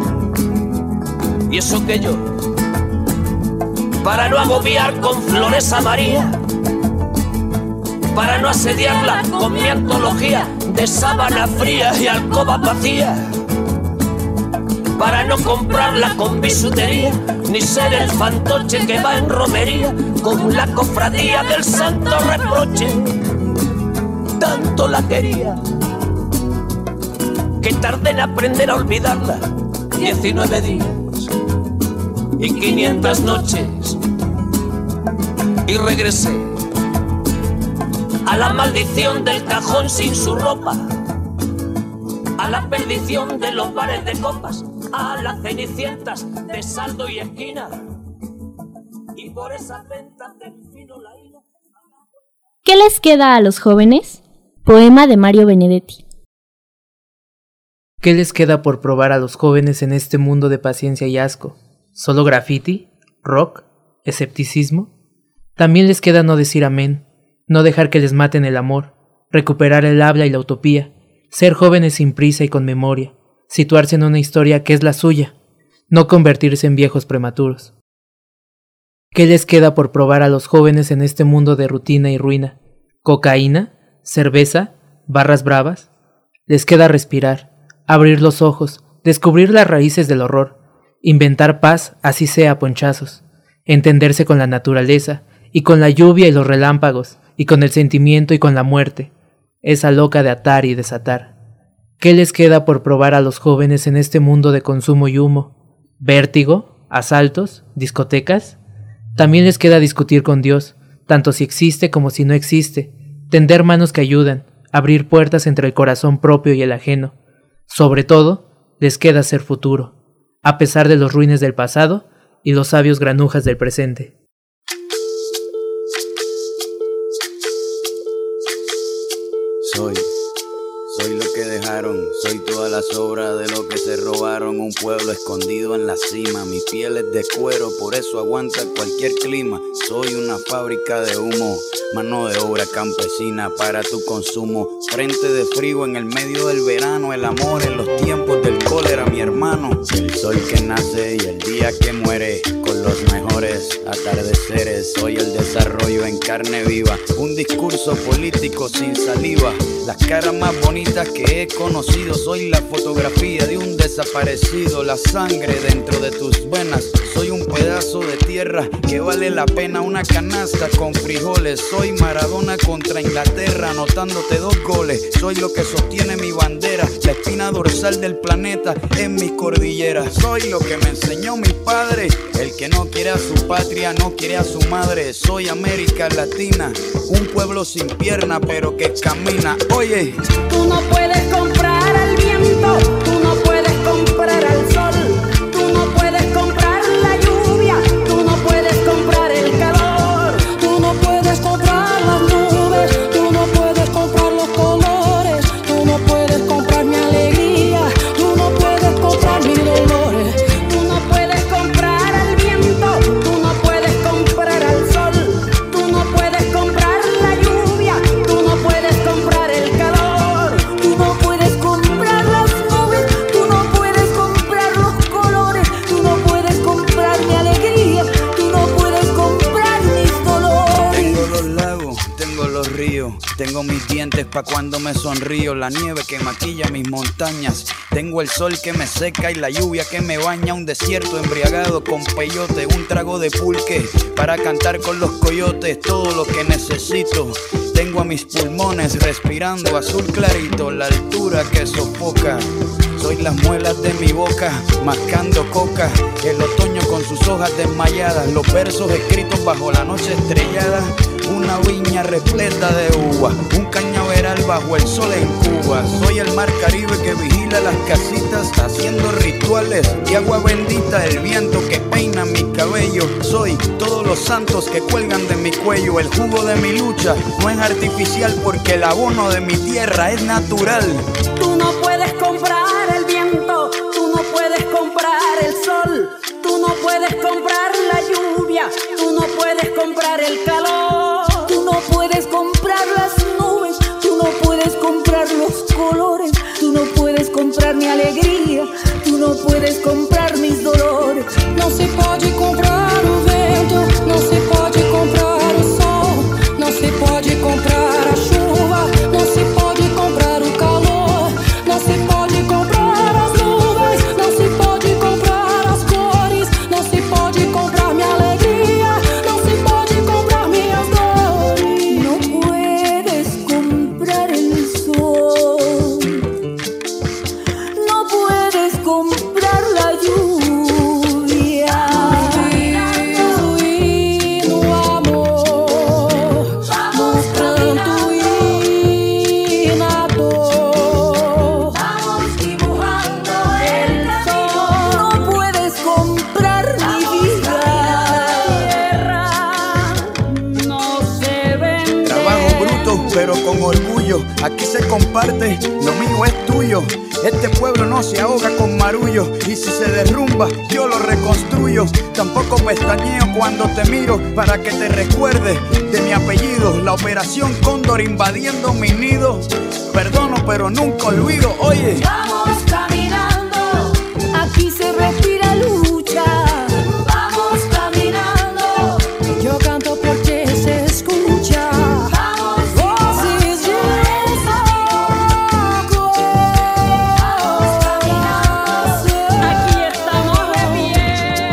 Y eso que yo, para no agobiar con flores a María, para no asediarla con mi antología de sábana fría y alcobas vacías, para no comprarla con bisutería, ni ser el fantoche que va en romería con la cofradía del santo reproche. Tanto la quería que tardé en aprender a olvidarla 19 días y 500 noches, y regresé a la maldición del cajón sin su ropa, a la perdición de los bares de copas, a las cenicientas de saldo y esquina, y por esas ventas del fino laína. ¿Qué les queda a los jóvenes? Poema de Mario Benedetti. ¿Qué les queda por probar a los jóvenes en este mundo de paciencia y asco? ¿Solo graffiti? ¿Rock? ¿Escepticismo? También les queda no decir amén, no dejar que les maten el amor, recuperar el habla y la utopía, ser jóvenes sin prisa y con memoria, situarse en una historia que es la suya, no convertirse en viejos prematuros. ¿Qué les queda por probar a los jóvenes en este mundo de rutina y ruina? ¿Cocaína? ¿Cerveza? ¿Barras bravas? Les queda respirar, abrir los ojos, descubrir las raíces del horror, inventar paz, así sea a ponchazos, entenderse con la naturaleza, y con la lluvia y los relámpagos, y con el sentimiento y con la muerte, esa loca de atar y desatar. ¿Qué les queda por probar a los jóvenes en este mundo de consumo y humo? ¿Vértigo? ¿Asaltos? ¿Discotecas? También les queda discutir con Dios, tanto si existe como si no existe, tender manos que ayudan, abrir puertas entre el corazón propio y el ajeno. Sobre todo, les queda ser futuro, a pesar de los ruines del pasado y los sabios granujas del presente. Soy lo que dejaron, soy toda la sobra de lo que se robaron. Un pueblo escondido en la cima, mi piel es de cuero, por eso aguanta cualquier clima. Soy una fábrica de humo, mano de obra campesina para tu consumo. Frente de frío en el medio del verano, el amor en los tiempos del cólera, mi hermano. El sol que nace y el día que muere, con los mejores atardeceres. Soy el desarrollo en carne viva, un discurso político sin saliva. Las caras más bonitas que he conocido, soy la fotografía de un desaparecido. La sangre dentro de tus venas, soy un pedazo de tierra que vale la pena una canasta con frijoles. Soy Maradona contra Inglaterra, anotándote 2 goles. Soy lo que sostiene mi bandera, la espina dorsal del planeta en mis cordilleras. Soy lo que me enseñó mi padre, el que no quiere a su patria, no quiere a su madre. Soy América Latina, un pueblo sin pierna pero que camina. Oye, tú no puedes comprar al viento, tú no puedes comprar al sol, tú no puedes comprar la lluvia, tú no puedes comprar el calor, tú no puedes comprar las nubes, tú no puedes comprar los colores, tú no puedes comprar mi alegría, tú no puedes comprar mis dolores, tú no puedes comprar al viento, tú no puedes comprar al sol, tú no puedes comprar la lluvia, tú no puedes comprar el calor, tú no puedes comprar las nubes, tú no puedes comprar los colores, tú no puedes comprar mi alegría, tú no puedes comprar mis dolores. tengo los lagos, tengo los ríos, tengo mis dientes pa' cuando me sonrío, la nieve que maquilla mis montañas, tengo el sol que me seca y la lluvia que me baña, un desierto embriagado con peyote, un trago de pulque para cantar con los coyotes, todo lo que necesito. Tengo a mis pulmones respirando azul clarito, la altura que sofoca. Soy las muelas de mi boca, mascando coca, el otoño con sus hojas desmayadas, los versos escritos bajo la noche estrellada, una viña repleta de uva, un cañaveral bajo el sol en Cuba. Soy el mar Caribe que vigila las casitas, haciendo rituales de agua bendita, el viento que peina mi cabello. Soy todos los santos que cuelgan de mi cuello, el jugo de mi lucha no es artificial porque el abono de mi tierra es natural. Tú no puedes comprar el viento, tú no puedes comprar el sol, tú no puedes comprar la lluvia, tú no puedes comprar el calor, tú no puedes comprar las nubes, tú no puedes comprar los colores, tú no puedes comprar mi alegría, tú no puedes comprar mis dolores. Não se pode comprar o vento, não se pode comprar o sol, não se pode comprar a chuva, não se pode comprar o calor, não se pode comprar as nuvens, não se pode comprar as cores, não se pode comprar minha alegria, não se pode comprar minhas dores. Não puedes comprar el sol, no puedes comprar la lluvia. Y no amor, vamos pronto y nado, vamos dibujando el sol. No puedes comprar mi vida, no se vende. Trabajo bruto pero con orgullo, aquí se comparte, lo mío es tuyo. Este pueblo no se ahoga con marullo, y si se derrumba yo lo reconstruyo. Tampoco pestañeo cuando te miro para que te recuerdes de mi apellido. La operación Cóndor invadiendo mi nido, perdono pero nunca olvido. Oye, Vamos caminando, aquí se respira lucha. Vamos caminando, yo canto porque se escucha. Vamos, voces de saco. Vamos caminando, aquí estamos de pie.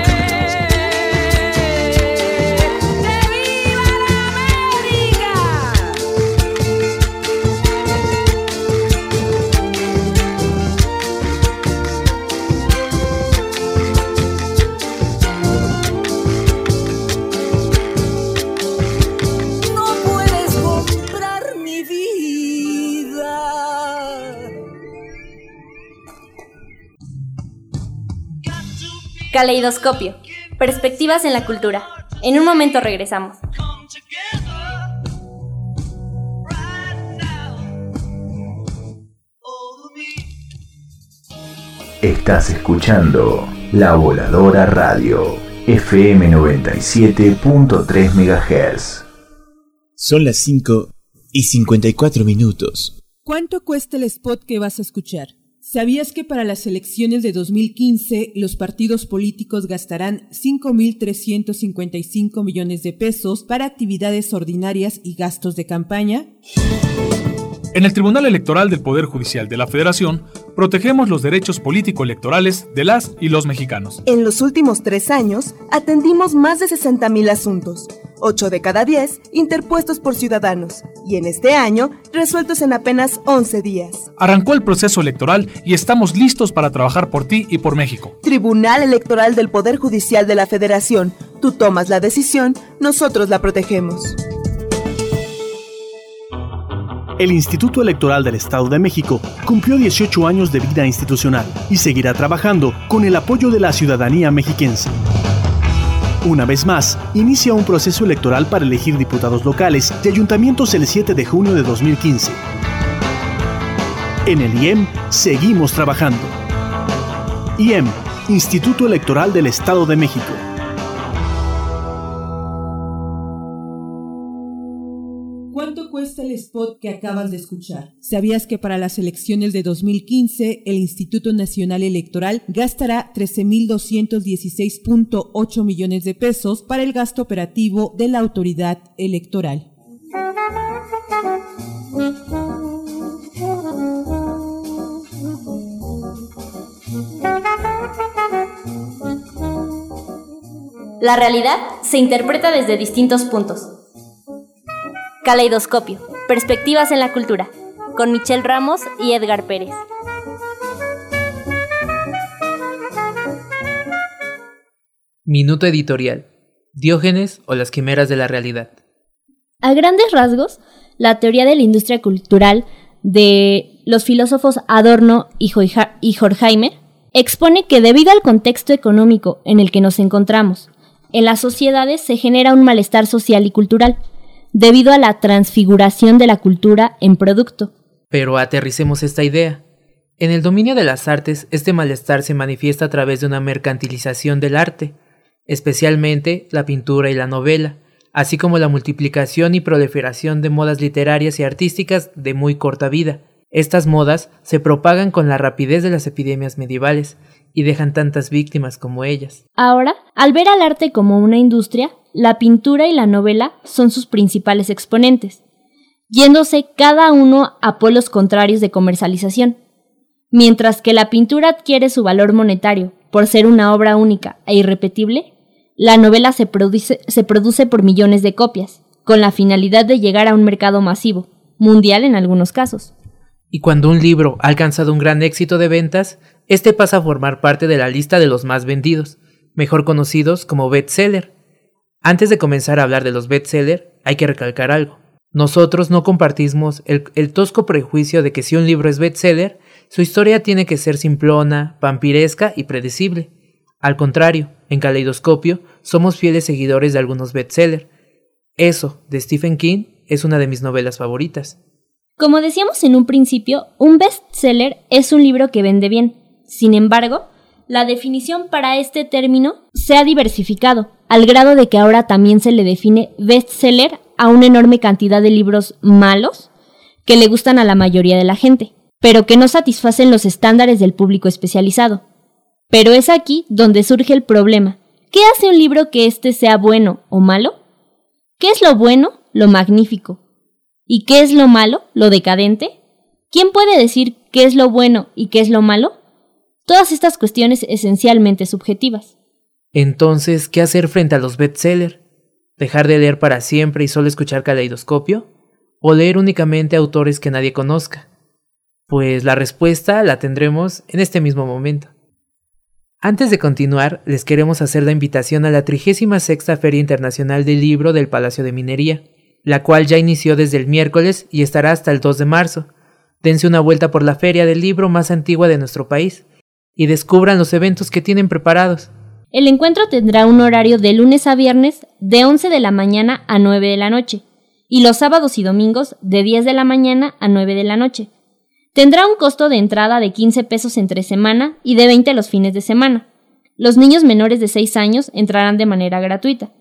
¡Que viva la América! No puedes comprar mi vida. Caleidoscopio. Perspectivas en la cultura. En un momento regresamos. Estás escuchando La Voladora Radio, FM 97.3 MHz. Son las 5:54. ¿Cuánto cuesta el spot que vas a escuchar? ¿Sabías que para las elecciones de 2015 los partidos políticos gastarán 5.355 millones de pesos para actividades ordinarias y gastos de campaña? En el Tribunal Electoral del Poder Judicial de la Federación, protegemos los derechos político-electorales de las y los mexicanos. En los últimos 3 años, atendimos más de 60,000 asuntos, 8 de cada 10 interpuestos por ciudadanos, y en este año, resueltos en apenas 11 días. Arrancó el proceso electoral y estamos listos para trabajar por ti y por México. Tribunal Electoral del Poder Judicial de la Federación. Tú tomas la decisión, nosotros la protegemos. El Instituto Electoral del Estado de México cumplió 18 años de vida institucional y seguirá trabajando con el apoyo de la ciudadanía mexiquense. Una vez más, inicia un proceso electoral para elegir diputados locales y ayuntamientos el 7 de junio de 2015. En el IEM seguimos trabajando. IEM, Instituto Electoral del Estado de México. ¿Cuánto cuesta el spot que acabas de escuchar? ¿Sabías que para las elecciones de 2015 el Instituto Nacional Electoral gastará 13.216.8 millones de pesos para el gasto operativo de la autoridad electoral? La realidad se interpreta desde distintos puntos. Caleidoscopio, perspectivas en la cultura, con Michelle Ramos y Edgar Pérez. Minuto editorial. Diógenes o las quimeras de la realidad. A grandes rasgos, la teoría de la industria cultural de los filósofos Adorno y Horkheimer expone que debido al contexto económico en el que nos encontramos, en las sociedades se genera un malestar social y cultural, debido a la transfiguración de la cultura en producto. Pero aterricemos esta idea. En el dominio de las artes, este malestar se manifiesta a través de una mercantilización del arte, especialmente la pintura y la novela, así como la multiplicación y proliferación de modas literarias y artísticas de muy corta vida. Estas modas se propagan con la rapidez de las epidemias medievales y dejan tantas víctimas como ellas. Ahora, al ver al arte como una industria, la pintura y la novela son sus principales exponentes, yéndose cada uno a polos contrarios de comercialización. Mientras que la pintura adquiere su valor monetario por ser una obra única e irrepetible, la novela se produce por millones de copias, con la finalidad de llegar a un mercado masivo, mundial en algunos casos. Y cuando un libro ha alcanzado un gran éxito de ventas, este pasa a formar parte de la lista de los más vendidos, mejor conocidos como bestseller. Antes de comenzar a hablar de los bestseller, hay que recalcar algo. Nosotros no compartimos el tosco prejuicio de que si un libro es bestseller, su historia tiene que ser simplona, vampiresca y predecible. Al contrario, en Caleidoscopio somos fieles seguidores de algunos bestseller. Eso, de Stephen King, es una de mis novelas favoritas. Como decíamos en un principio, un bestseller es un libro que vende bien. Sin embargo, la definición para este término se ha diversificado, al grado de que ahora también se le define bestseller a una enorme cantidad de libros malos que le gustan a la mayoría de la gente, pero que no satisfacen los estándares del público especializado. Pero es aquí donde surge el problema. ¿Qué hace un libro que éste sea bueno o malo? ¿Qué es lo bueno? Lo magnífico. ¿Y qué es lo malo? Lo decadente. ¿Quién puede decir qué es lo bueno y qué es lo malo? Todas estas cuestiones esencialmente subjetivas. Entonces, ¿qué hacer frente a los bestsellers? ¿Dejar de leer para siempre y solo escuchar Caleidoscopio? ¿O leer únicamente autores que nadie conozca? Pues la respuesta la tendremos en este mismo momento. Antes de continuar, les queremos hacer la invitación a la 36ª Feria Internacional del Libro del Palacio de Minería, la cual ya inició desde el miércoles y estará hasta el 2 de marzo. Dense una vuelta por la feria del libro más antigua de nuestro país y descubran los eventos que tienen preparados. El encuentro tendrá un horario de lunes a viernes de 11 de la mañana a 9 de la noche y los sábados y domingos de 10 de la mañana a 9 de la noche. Tendrá un costo de entrada de 15 pesos entre semana y de 20 los fines de semana. Los niños menores de 6 años entrarán de manera gratuita.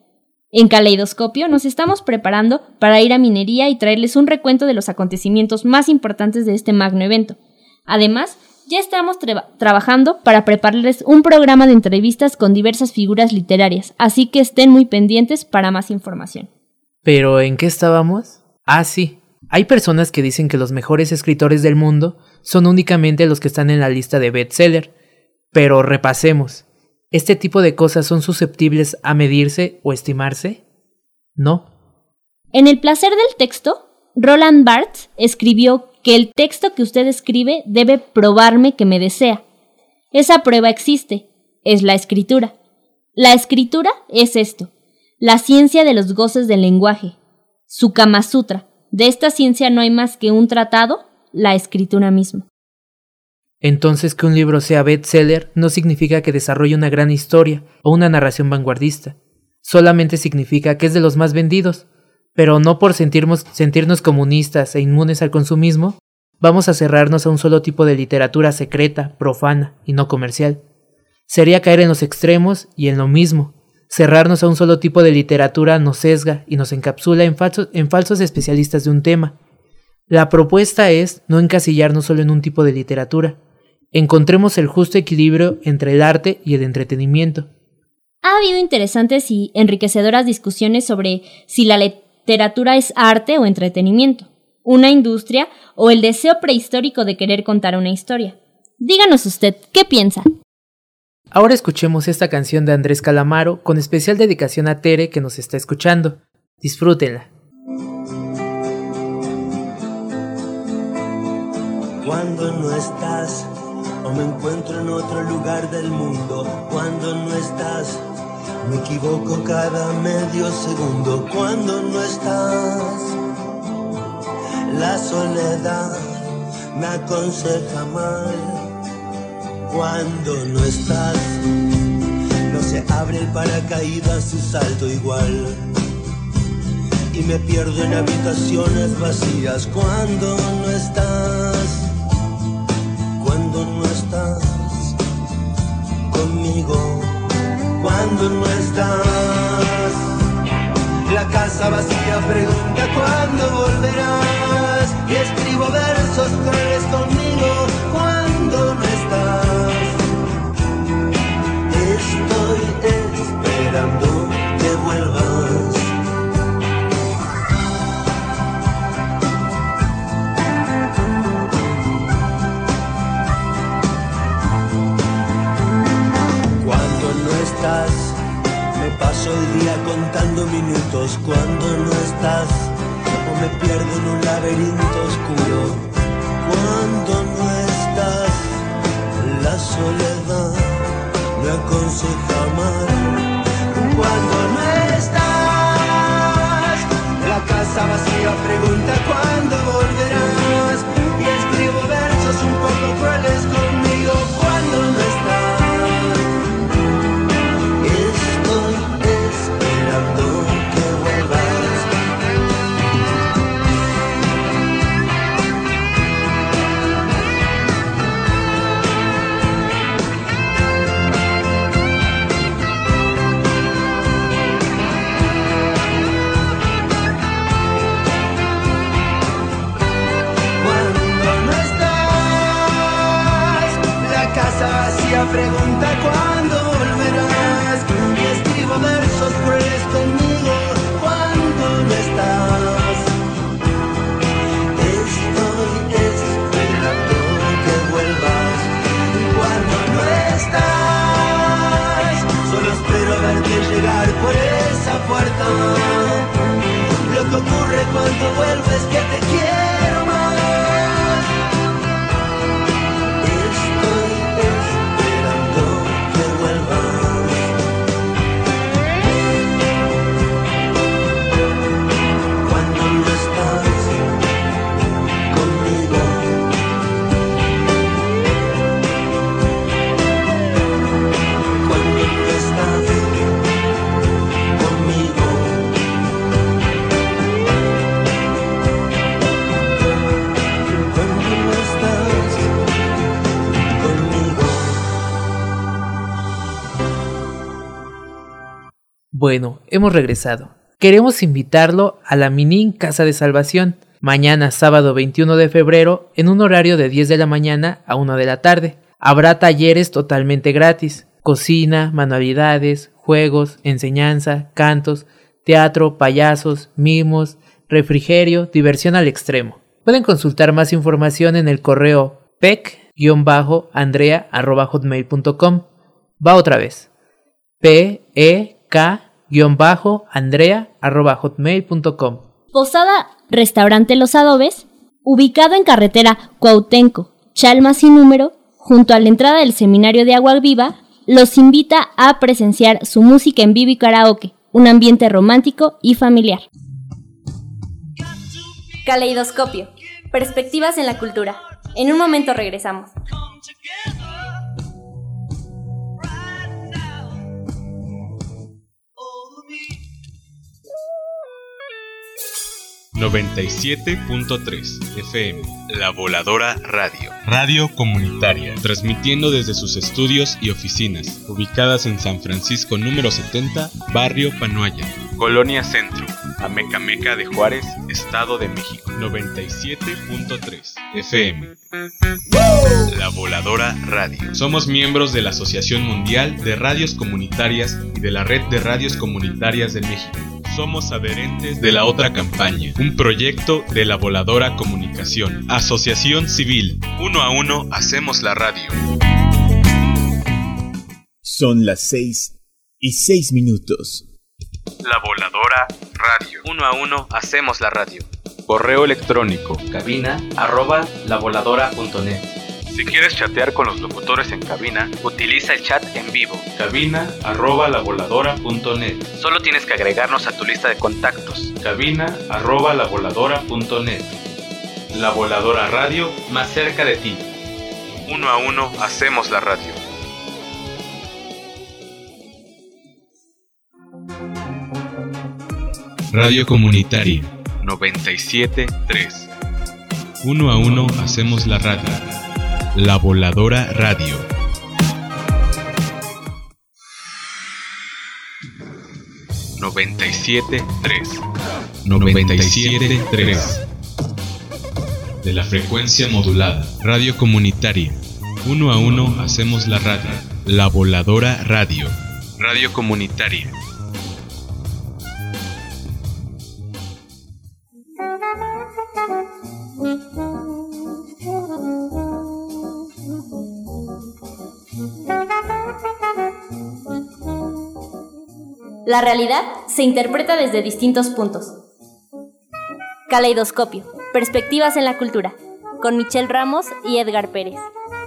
En Caleidoscopio nos estamos preparando para ir a minería y traerles un recuento de los acontecimientos más importantes de este magno evento. Además, ya estamos trabajando para prepararles un programa de entrevistas con diversas figuras literarias, así que estén muy pendientes para más información. ¿Pero en qué estábamos? Ah, sí. Hay personas que dicen que los mejores escritores del mundo son únicamente los que están en la lista de bestseller. Pero repasemos. ¿Este tipo de cosas son susceptibles a medirse o estimarse? No. En El placer del texto, Roland Barthes escribió que el texto que usted escribe debe probarme que me desea. Esa prueba existe, es la escritura. La escritura es esto, la ciencia de los goces del lenguaje, su Kama Sutra. De esta ciencia no hay más que un tratado, la escritura misma. Entonces, que un libro sea bestseller no significa que desarrolle una gran historia o una narración vanguardista. Solamente significa que es de los más vendidos. Pero no por sentirnos comunistas e inmunes al consumismo, vamos a cerrarnos a un solo tipo de literatura secreta, profana y no comercial. Sería caer en los extremos y en lo mismo. Cerrarnos a un solo tipo de literatura nos sesga y nos encapsula en falsos especialistas de un tema. La propuesta es no encasillarnos solo en un tipo de literatura. Encontremos el justo equilibrio entre el arte y el entretenimiento. Ha habido interesantes y enriquecedoras discusiones sobre si la literatura es arte o entretenimiento, una industria o el deseo prehistórico de querer contar una historia. Díganos usted, ¿qué piensa? Ahora escuchemos esta canción de Andrés Calamaro con especial dedicación a Tere que nos está escuchando. Disfrútenla. Cuando no estás, o me encuentro en otro lugar del mundo. Cuando no estás, me equivoco cada medio segundo. Cuando no estás, la soledad me aconseja mal. Cuando no estás, no se abre el paracaídas y salto igual. Y me pierdo en habitaciones vacías. Cuando no estás, cuando no estás conmigo, cuando no estás, la casa vacía pregunta cuándo volverás, y escribo versos crueles conmigo, cuando no estás, estoy esperando que vuelvas. Me paso el día contando minutos. Cuando no estás, o me pierdo en un laberinto oscuro. Cuando no estás, la soledad me aconseja mal. Cuando no estás, la casa vacía pregunta cuándo volverás, y escribo versos un poco crueles conmigo. Cuando no estás, pregunta cuándo volverás, y escribo versos crueles conmigo. Cuando no estás, estoy esperando que vuelvas. Cuando no estás, solo espero verte llegar por esa puerta. Lo que ocurre cuando vuelves que te quiero más. Estoy esperando Bueno, hemos regresado. Queremos invitarlo a la Minin Casa de Salvación, mañana sábado 21 de febrero, en un horario de 10 de la mañana a 1 de la tarde. Habrá talleres totalmente gratis, cocina, manualidades, juegos, enseñanza, cantos, teatro, payasos, mimos, refrigerio, diversión al extremo. Pueden consultar más información en el correo pek-andrea@hotmail.com. Va otra vez. pek-andrea@hotmail.com. Posada Restaurante Los Adobes, ubicado en carretera Cuauhtémoc, Chalma sin número, junto a la entrada del Seminario de Agua Viva, los invita a presenciar su música en vivo y karaoke, un ambiente romántico y familiar. Caleidoscopio, perspectivas en la cultura. En un momento regresamos. ...97.3 FM... La Voladora Radio. Radio comunitaria. Transmitiendo desde sus estudios y oficinas... ubicadas en San Francisco número 70... Barrio Panoaya, Colonia Centro, Amecameca de Juárez, Estado de México. 97.3 FM... La Voladora Radio. Somos miembros de la Asociación Mundial de Radios Comunitarias... y de la Red de Radios Comunitarias de México. Somos adherentes de la otra campaña, un proyecto de la Voladora Comunicación, Asociación Civil. 1 a 1 hacemos la radio. Son las 6:06. La Voladora Radio. 1 a 1 hacemos la radio. Correo electrónico cabina@lavoladora.net. Si quieres chatear con los locutores en cabina, utiliza el chat en vivo. cabina@lavoladora.net. Solo tienes que agregarnos a tu lista de contactos. cabina@lavoladora.net. La Voladora Radio, más cerca de ti. 1 a 1 hacemos la radio. Radio Comunitaria 97.3. 1 a 1 hacemos la radio. La Voladora Radio. ...97.3 de la frecuencia modulada. Radio comunitaria. 1 a 1 hacemos la radio. La Voladora Radio. Radio comunitaria. La realidad se interpreta desde distintos puntos. Caleidoscopio, perspectivas en la cultura, con Michelle Ramos y Edgar Pérez.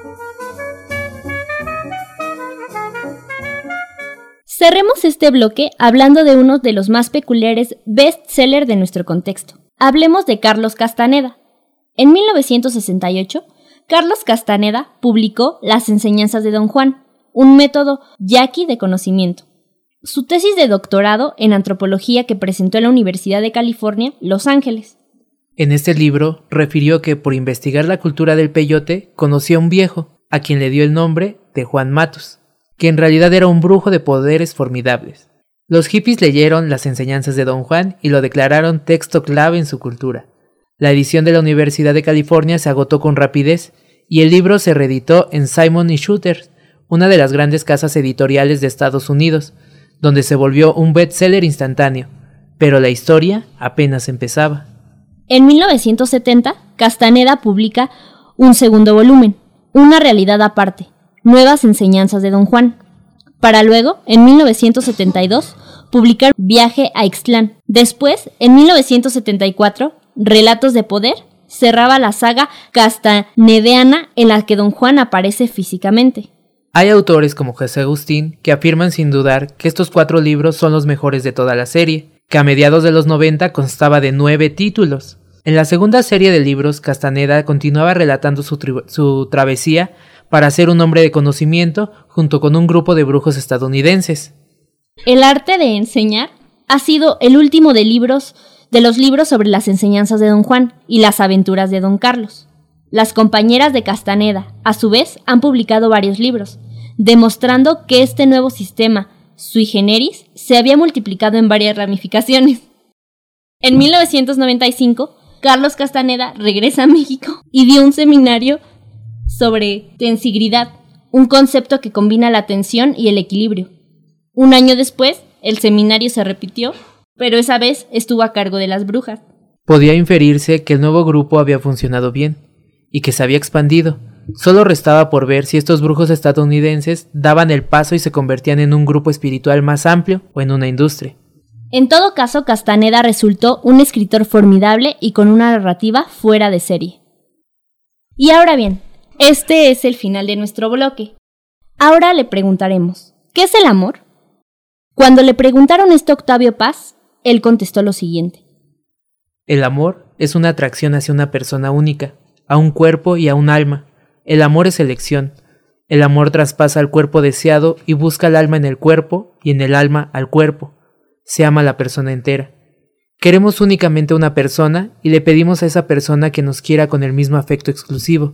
Cerremos este bloque hablando de uno de los más peculiares bestsellers de nuestro contexto. Hablemos de Carlos Castaneda. En 1968, Carlos Castaneda publicó Las enseñanzas de Don Juan, un método yaqui de conocimiento. Su tesis de doctorado en antropología que presentó en la Universidad de California, Los Ángeles. En este libro refirió que por investigar la cultura del peyote conoció a un viejo, a quien le dio el nombre de Juan Matus, que en realidad era un brujo de poderes formidables. Los hippies leyeron Las enseñanzas de Don Juan y lo declararon texto clave en su cultura. La edición de la Universidad de California se agotó con rapidez y el libro se reeditó en Simon & Schuster, una de las grandes casas editoriales de Estados Unidos, donde se volvió un bestseller instantáneo, pero la historia apenas empezaba. En 1970, Castaneda publica un segundo volumen, Una realidad aparte, Nuevas enseñanzas de Don Juan, para luego, en 1972, publicar Viaje a Ixtlán. Después, en 1974, Relatos de Poder, cerraba la saga castanedeana en la que Don Juan aparece físicamente. Hay autores como José Agustín que afirman sin dudar que estos 4 libros son los mejores de toda la serie, que a mediados de los 90 constaba de 9 títulos. En la segunda serie de libros, Castaneda continuaba relatando su travesía para ser un hombre de conocimiento junto con un grupo de brujos estadounidenses. El arte de enseñar ha sido el último de los libros sobre las enseñanzas de Don Juan y las aventuras de Don Carlos. Las compañeras de Castaneda, a su vez, han publicado varios libros, demostrando que este nuevo sistema sui generis, se había multiplicado en varias ramificaciones. En 1995, Carlos Castaneda regresa a México y dio un seminario sobre tensigridad, un concepto que combina la tensión y el equilibrio. Un año después, el seminario se repitió, pero esa vez estuvo a cargo de las brujas. Podía inferirse que el nuevo grupo había funcionado bien y que se había expandido. Solo restaba por ver si estos brujos estadounidenses daban el paso y se convertían en un grupo espiritual más amplio o en una industria. En todo caso, Castaneda resultó un escritor formidable y con una narrativa fuera de serie. Y ahora bien, este es el final de nuestro bloque. Ahora le preguntaremos, ¿qué es el amor? Cuando le preguntaron esto a Octavio Paz, él contestó lo siguiente. El amor es una atracción hacia una persona única, a un cuerpo y a un alma. El amor es elección. El amor traspasa al cuerpo deseado y busca al alma en el cuerpo y en el alma al cuerpo. Se ama a la persona entera. Queremos únicamente una persona y le pedimos a esa persona que nos quiera con el mismo afecto exclusivo.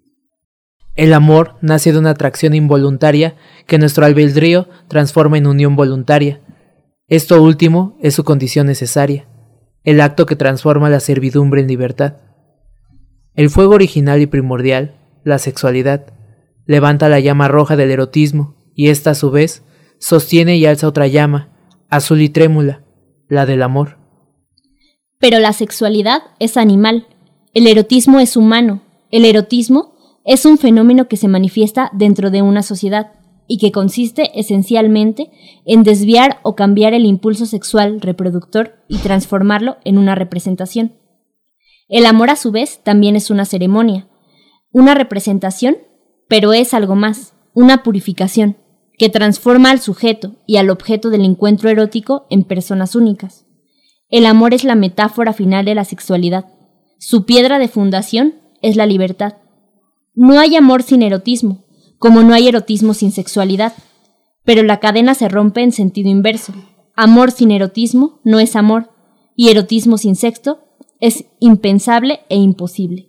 El amor nace de una atracción involuntaria que nuestro albedrío transforma en unión voluntaria. Esto último es su condición necesaria, el acto que transforma la servidumbre en libertad. El fuego original y primordial, la sexualidad, levanta la llama roja del erotismo y ésta a su vez sostiene y alza otra llama, azul y trémula, la del amor. Pero la sexualidad es animal, el erotismo es humano, el erotismo es un fenómeno que se manifiesta dentro de una sociedad y que consiste esencialmente en desviar o cambiar el impulso sexual reproductor y transformarlo en una representación. El amor a su vez también es una ceremonia, una representación, pero es algo más, una purificación, que transforma al sujeto y al objeto del encuentro erótico en personas únicas. El amor es la metáfora final de la sexualidad. Su piedra de fundación es la libertad. No hay amor sin erotismo, como no hay erotismo sin sexualidad, pero la cadena se rompe en sentido inverso. Amor sin erotismo no es amor, y erotismo sin sexo es impensable e imposible.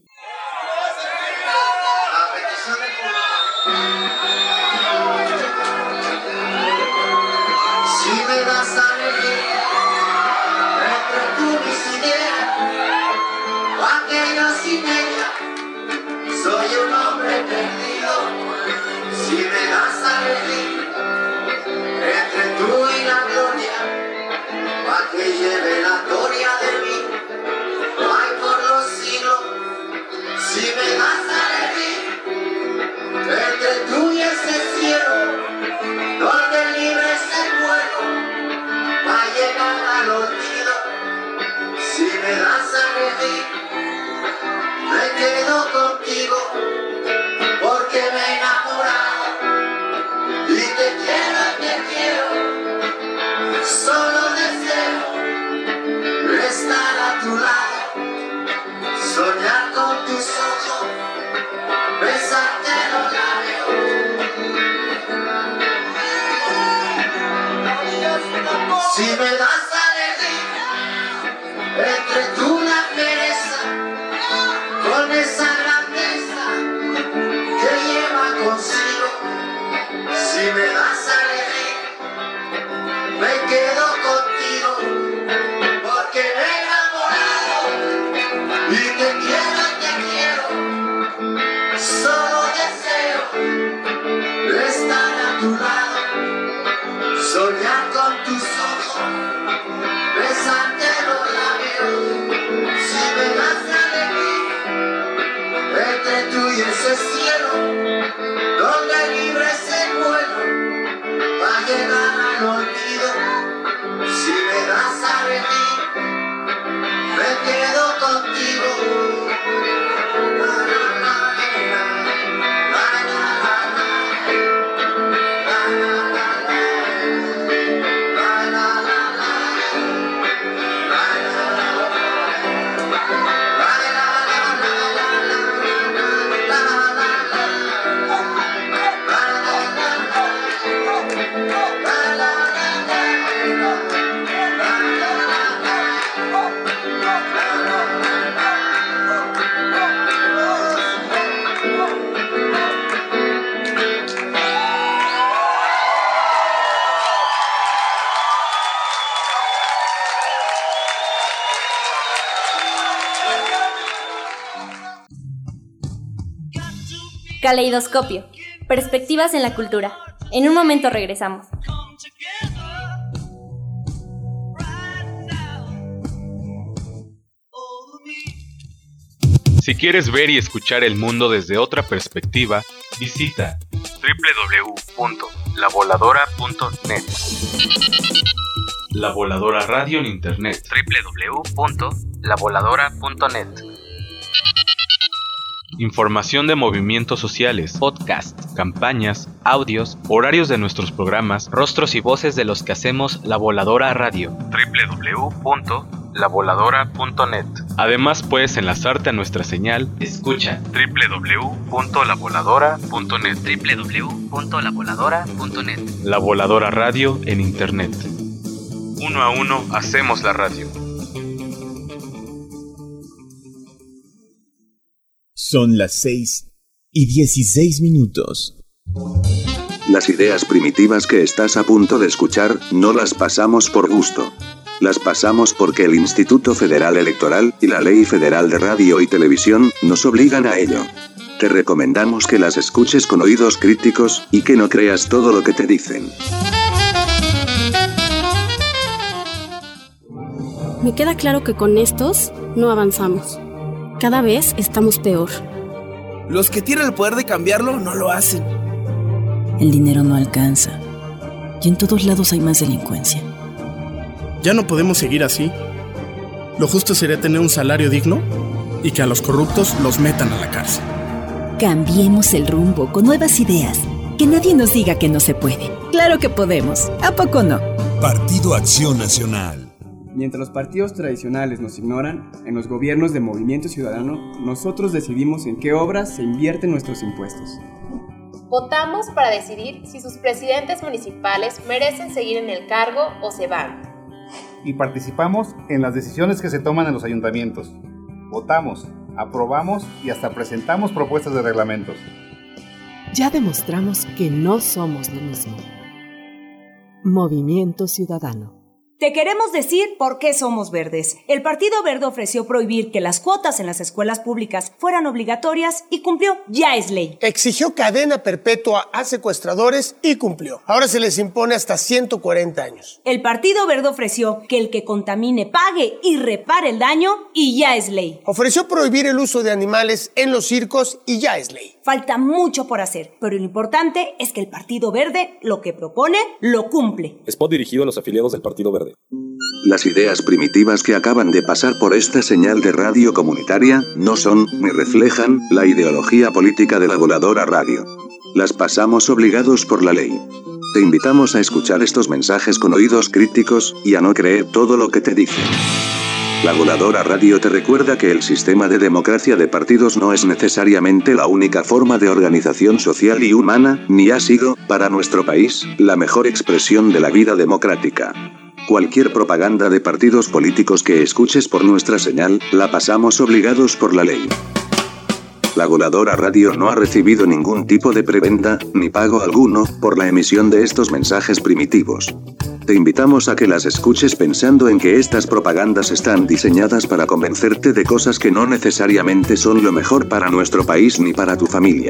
Si me das a elegir entre tú y sin ella, o aquello sin ella, soy un hombre perdido. Si me das a elegir entre tú y la gloria, o a que lleve la gloria de mí, no hay por los siglos. Si me das a elegir entre tú y ese cielo, donde libre es el vuelo, va a llegar al olvido. Si me das a elegir, me quedo contigo, porque me he enamorado y te quiero, solo deseo estar a tu lado, soñar con tus ojos, besarte los labios. Si me das a elegir entre tú la pereza con esa grandeza que lleva consigo, si me das a elegir, me quedo contigo, porque me he enamorado y te quiero, solo deseo estar a tu lado, soñar con tus ojos, besarte los labios. Si me das a elegir entre tú y ese cielo, donde libre es el vuelo, va a llegar al olvido. Caleidoscopio. Perspectivas en la cultura. En un momento regresamos. Si quieres ver y escuchar el mundo desde otra perspectiva, visita www.lavoladora.net. La Voladora Radio en Internet. www.lavoladora.net. Información de movimientos sociales, podcasts, campañas, audios, horarios de nuestros programas, Rostros y voces de los que hacemos La Voladora Radio. www.lavoladora.net. Además puedes enlazarte a nuestra señal. Escucha www.lavoladora.net. www.lavoladora.net. La Voladora Radio en Internet. Uno a uno hacemos la radio. Son las 6:16. Las ideas primitivas que estás a punto de escuchar, no las pasamos por gusto. Las pasamos porque el Instituto Federal Electoral y la Ley Federal de Radio y Televisión nos obligan a ello. Te recomendamos que las escuches con oídos críticos y que no creas todo lo que te dicen. Me queda claro que con estos no avanzamos. Cada vez estamos peor. Los que tienen el poder de cambiarlo no lo hacen. El dinero no alcanza. Y en todos lados hay más delincuencia. Ya no podemos seguir así. Lo justo sería tener un salario digno y que a los corruptos los metan a la cárcel. Cambiemos el rumbo con nuevas ideas. Que nadie nos diga que no se puede. Claro que podemos. ¿A poco no? Partido Acción Nacional. Mientras los partidos tradicionales nos ignoran, en los gobiernos de Movimiento Ciudadano, nosotros decidimos en qué obras se invierten nuestros impuestos. Votamos para decidir si sus presidentes municipales merecen seguir en el cargo o se van. Y participamos en las decisiones que se toman en los ayuntamientos. Votamos, aprobamos y hasta presentamos propuestas de reglamentos. Ya demostramos que no somos lo mismo. Movimiento Ciudadano. Te queremos decir por qué somos verdes. El Partido Verde ofreció prohibir que las cuotas en las escuelas públicas fueran obligatorias y cumplió. Ya es ley. Exigió cadena perpetua a secuestradores y cumplió. Ahora se les impone hasta 140 años. El Partido Verde ofreció que el que contamine pague y repare el daño y ya es ley. Ofreció prohibir el uso de animales en los circos y ya es ley. Falta mucho por hacer, pero lo importante es que el Partido Verde lo que propone lo cumple. Spot dirigido a los afiliados del Partido Verde. Las ideas primitivas que acaban de pasar por esta señal de radio comunitaria no son ni reflejan la ideología política de la Voladora Radio. Las pasamos obligados por la ley. Te invitamos a escuchar estos mensajes con oídos críticos y a no creer todo lo que te dicen. La Voladora Radio te recuerda que el sistema de democracia de partidos no es necesariamente la única forma de organización social y humana, ni ha sido, para nuestro país, la mejor expresión de la vida democrática. Cualquier propaganda de partidos políticos que escuches por nuestra señal, la pasamos obligados por la ley. La Voladora Radio no ha recibido ningún tipo de preventa, ni pago alguno, por la emisión de estos mensajes primitivos. Te invitamos a que las escuches pensando en que estas propagandas están diseñadas para convencerte de cosas que no necesariamente son lo mejor para nuestro país ni para tu familia.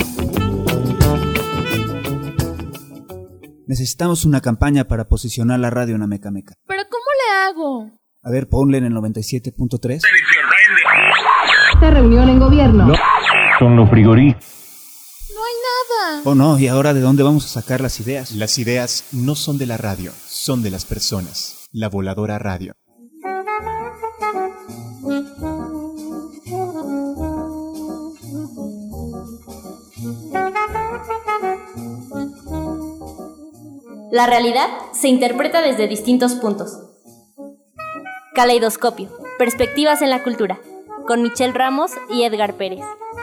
Necesitamos una campaña para posicionar la radio en Amecameca. ¿Pero cómo le hago? A ver, ponle en el 97.3. Esta reunión en gobierno. No. Son los frigoríficos. No hay nada. Oh no, ¿y ahora de dónde vamos a sacar las ideas? Las ideas no son de la radio, son de las personas. La Voladora Radio. La realidad se interpreta desde distintos puntos. Caleidoscopio. Perspectivas en la cultura. Con Michelle Ramos y Edgar Pérez.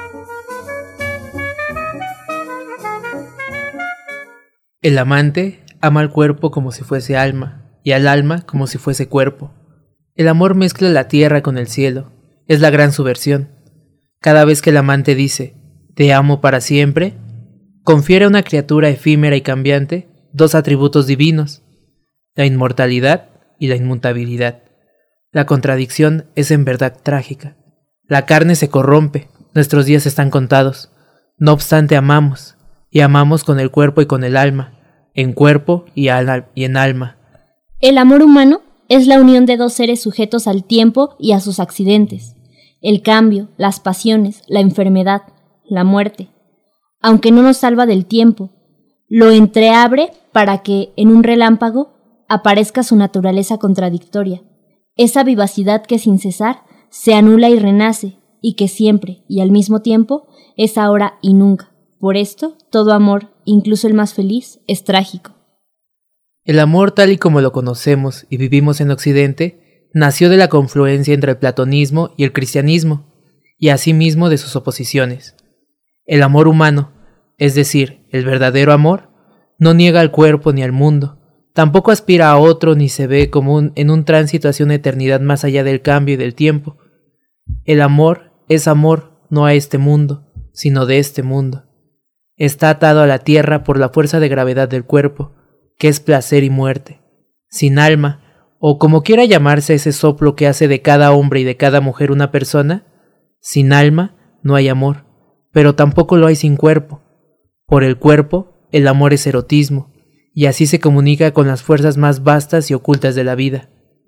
El amante ama al cuerpo como si fuese alma, y al alma como si fuese cuerpo. El amor mezcla la tierra con el cielo. Es la gran subversión. Cada vez que el amante dice, «Te amo para siempre», confiere a una criatura efímera y cambiante dos atributos divinos, la inmortalidad y la inmutabilidad. La contradicción es en verdad trágica. La carne se corrompe, nuestros días están contados. No obstante amamos, y amamos con el cuerpo y con el alma, en cuerpo y en alma. El amor humano es la unión de dos seres sujetos al tiempo y a sus accidentes, el cambio, las pasiones, la enfermedad, la muerte. Aunque no nos salva del tiempo, lo entreabre para que, en un relámpago, aparezca su naturaleza contradictoria, esa vivacidad que sin cesar se anula y renace, y que siempre, y al mismo tiempo, es ahora y nunca. Por esto, todo amor, incluso el más feliz, es trágico. El amor tal y como lo conocemos y vivimos en Occidente, nació de la confluencia entre el platonismo y el cristianismo, y asimismo de sus oposiciones. El amor humano, es decir, el verdadero amor, no niega al cuerpo ni al mundo, tampoco aspira a otro ni se ve como en un tránsito hacia una eternidad más allá del cambio y del tiempo. El amor es amor no a este mundo, sino de este mundo. Está atado a la tierra por la fuerza de gravedad del cuerpo, que es placer y muerte. Sin alma, o como quiera llamarse ese soplo que hace de cada hombre y de cada mujer una persona, sin alma no hay amor, pero tampoco lo hay sin cuerpo. Por el cuerpo, el amor es erotismo, y así se comunica con las fuerzas más vastas y ocultas de la vida.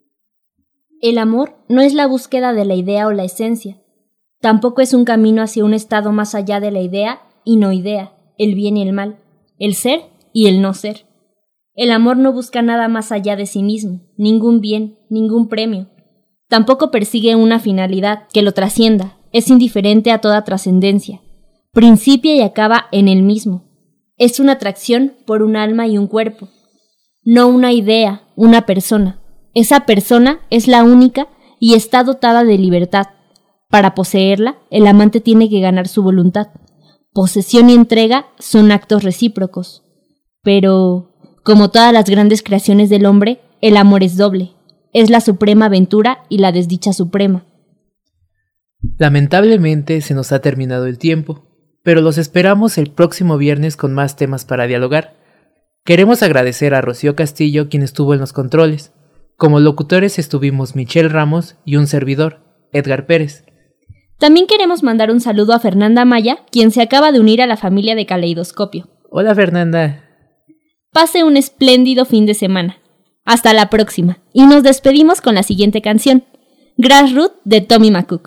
El amor no es la búsqueda de la idea o la esencia, tampoco es un camino hacia un estado más allá de la idea y no idea, el bien y el mal, el ser y el no ser. El amor no busca nada más allá de sí mismo, ningún bien, ningún premio. Tampoco persigue una finalidad que lo trascienda, es indiferente a toda trascendencia. Principia y acaba en él mismo. Es una atracción por un alma y un cuerpo, no una idea, una persona. Esa persona es la única y está dotada de libertad. Para poseerla, el amante tiene que ganar su voluntad. Posesión y entrega son actos recíprocos. Pero, como todas las grandes creaciones del hombre, el amor es doble. Es la suprema aventura y la desdicha suprema. Lamentablemente se nos ha terminado el tiempo, pero los esperamos el próximo viernes con más temas para dialogar. Queremos agradecer a Rocío Castillo, quien estuvo en los controles. Como locutores estuvimos Michelle Ramos y un servidor, Edgar Pérez. También queremos mandar un saludo a Fernanda Maya, quien se acaba de unir a la familia de Caleidoscopio. Hola Fernanda. Pase un espléndido fin de semana. Hasta la próxima. Y nos despedimos con la siguiente canción, Grassroot de Tommy McCook.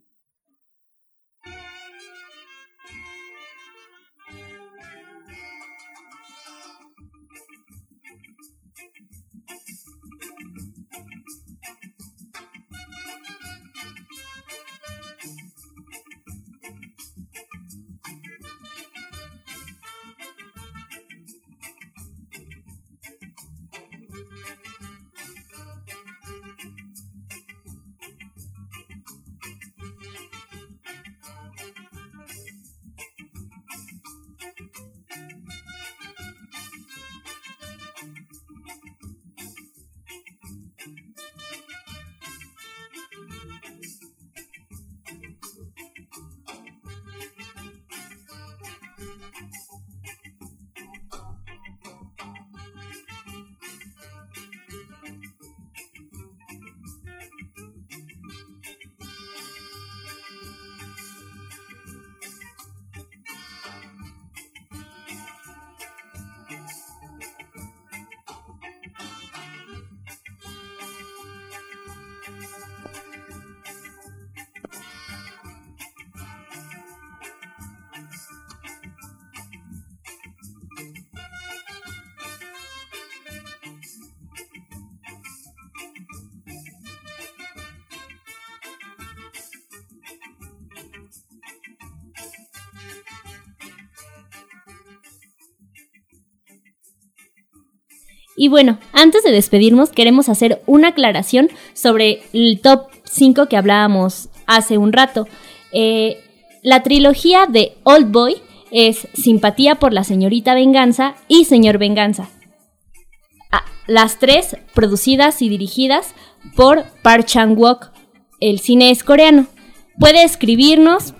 Y bueno, antes de despedirnos, queremos hacer una aclaración sobre el top 5 que hablábamos hace un rato. La trilogía de Old Boy es Simpatía por la señorita Venganza y Señor Venganza. Las tres producidas y dirigidas por Park Chan-wook. El cine es coreano. Puede escribirnos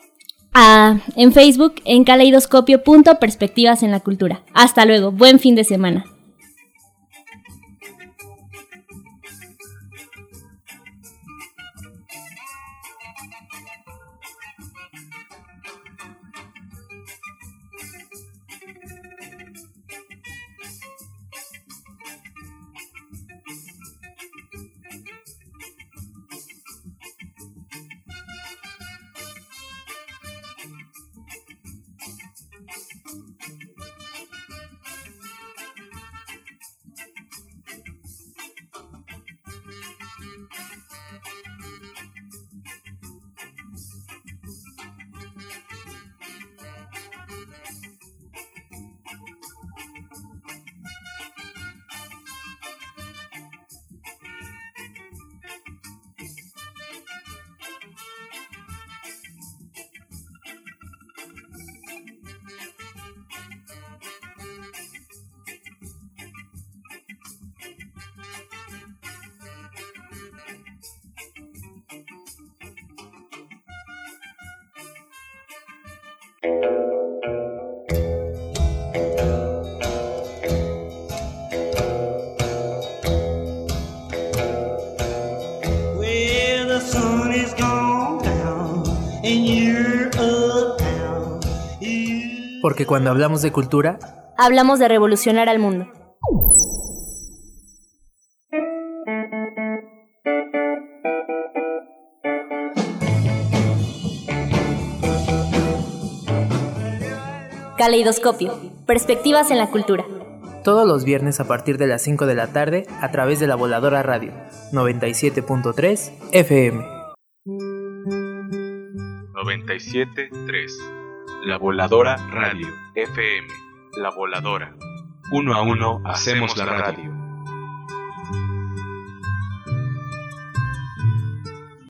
en Facebook en caleidoscopio.perspectivas en la cultura. Hasta luego, buen fin de semana. Porque cuando hablamos de cultura, hablamos de revolucionar al mundo. Caleidoscopio. Perspectivas en la cultura. Todos los viernes a partir de las 5 de la tarde a través de La Voladora Radio 97.3 FM. 97.3 La Voladora Radio FM. La Voladora. 1 a 1 hacemos la radio.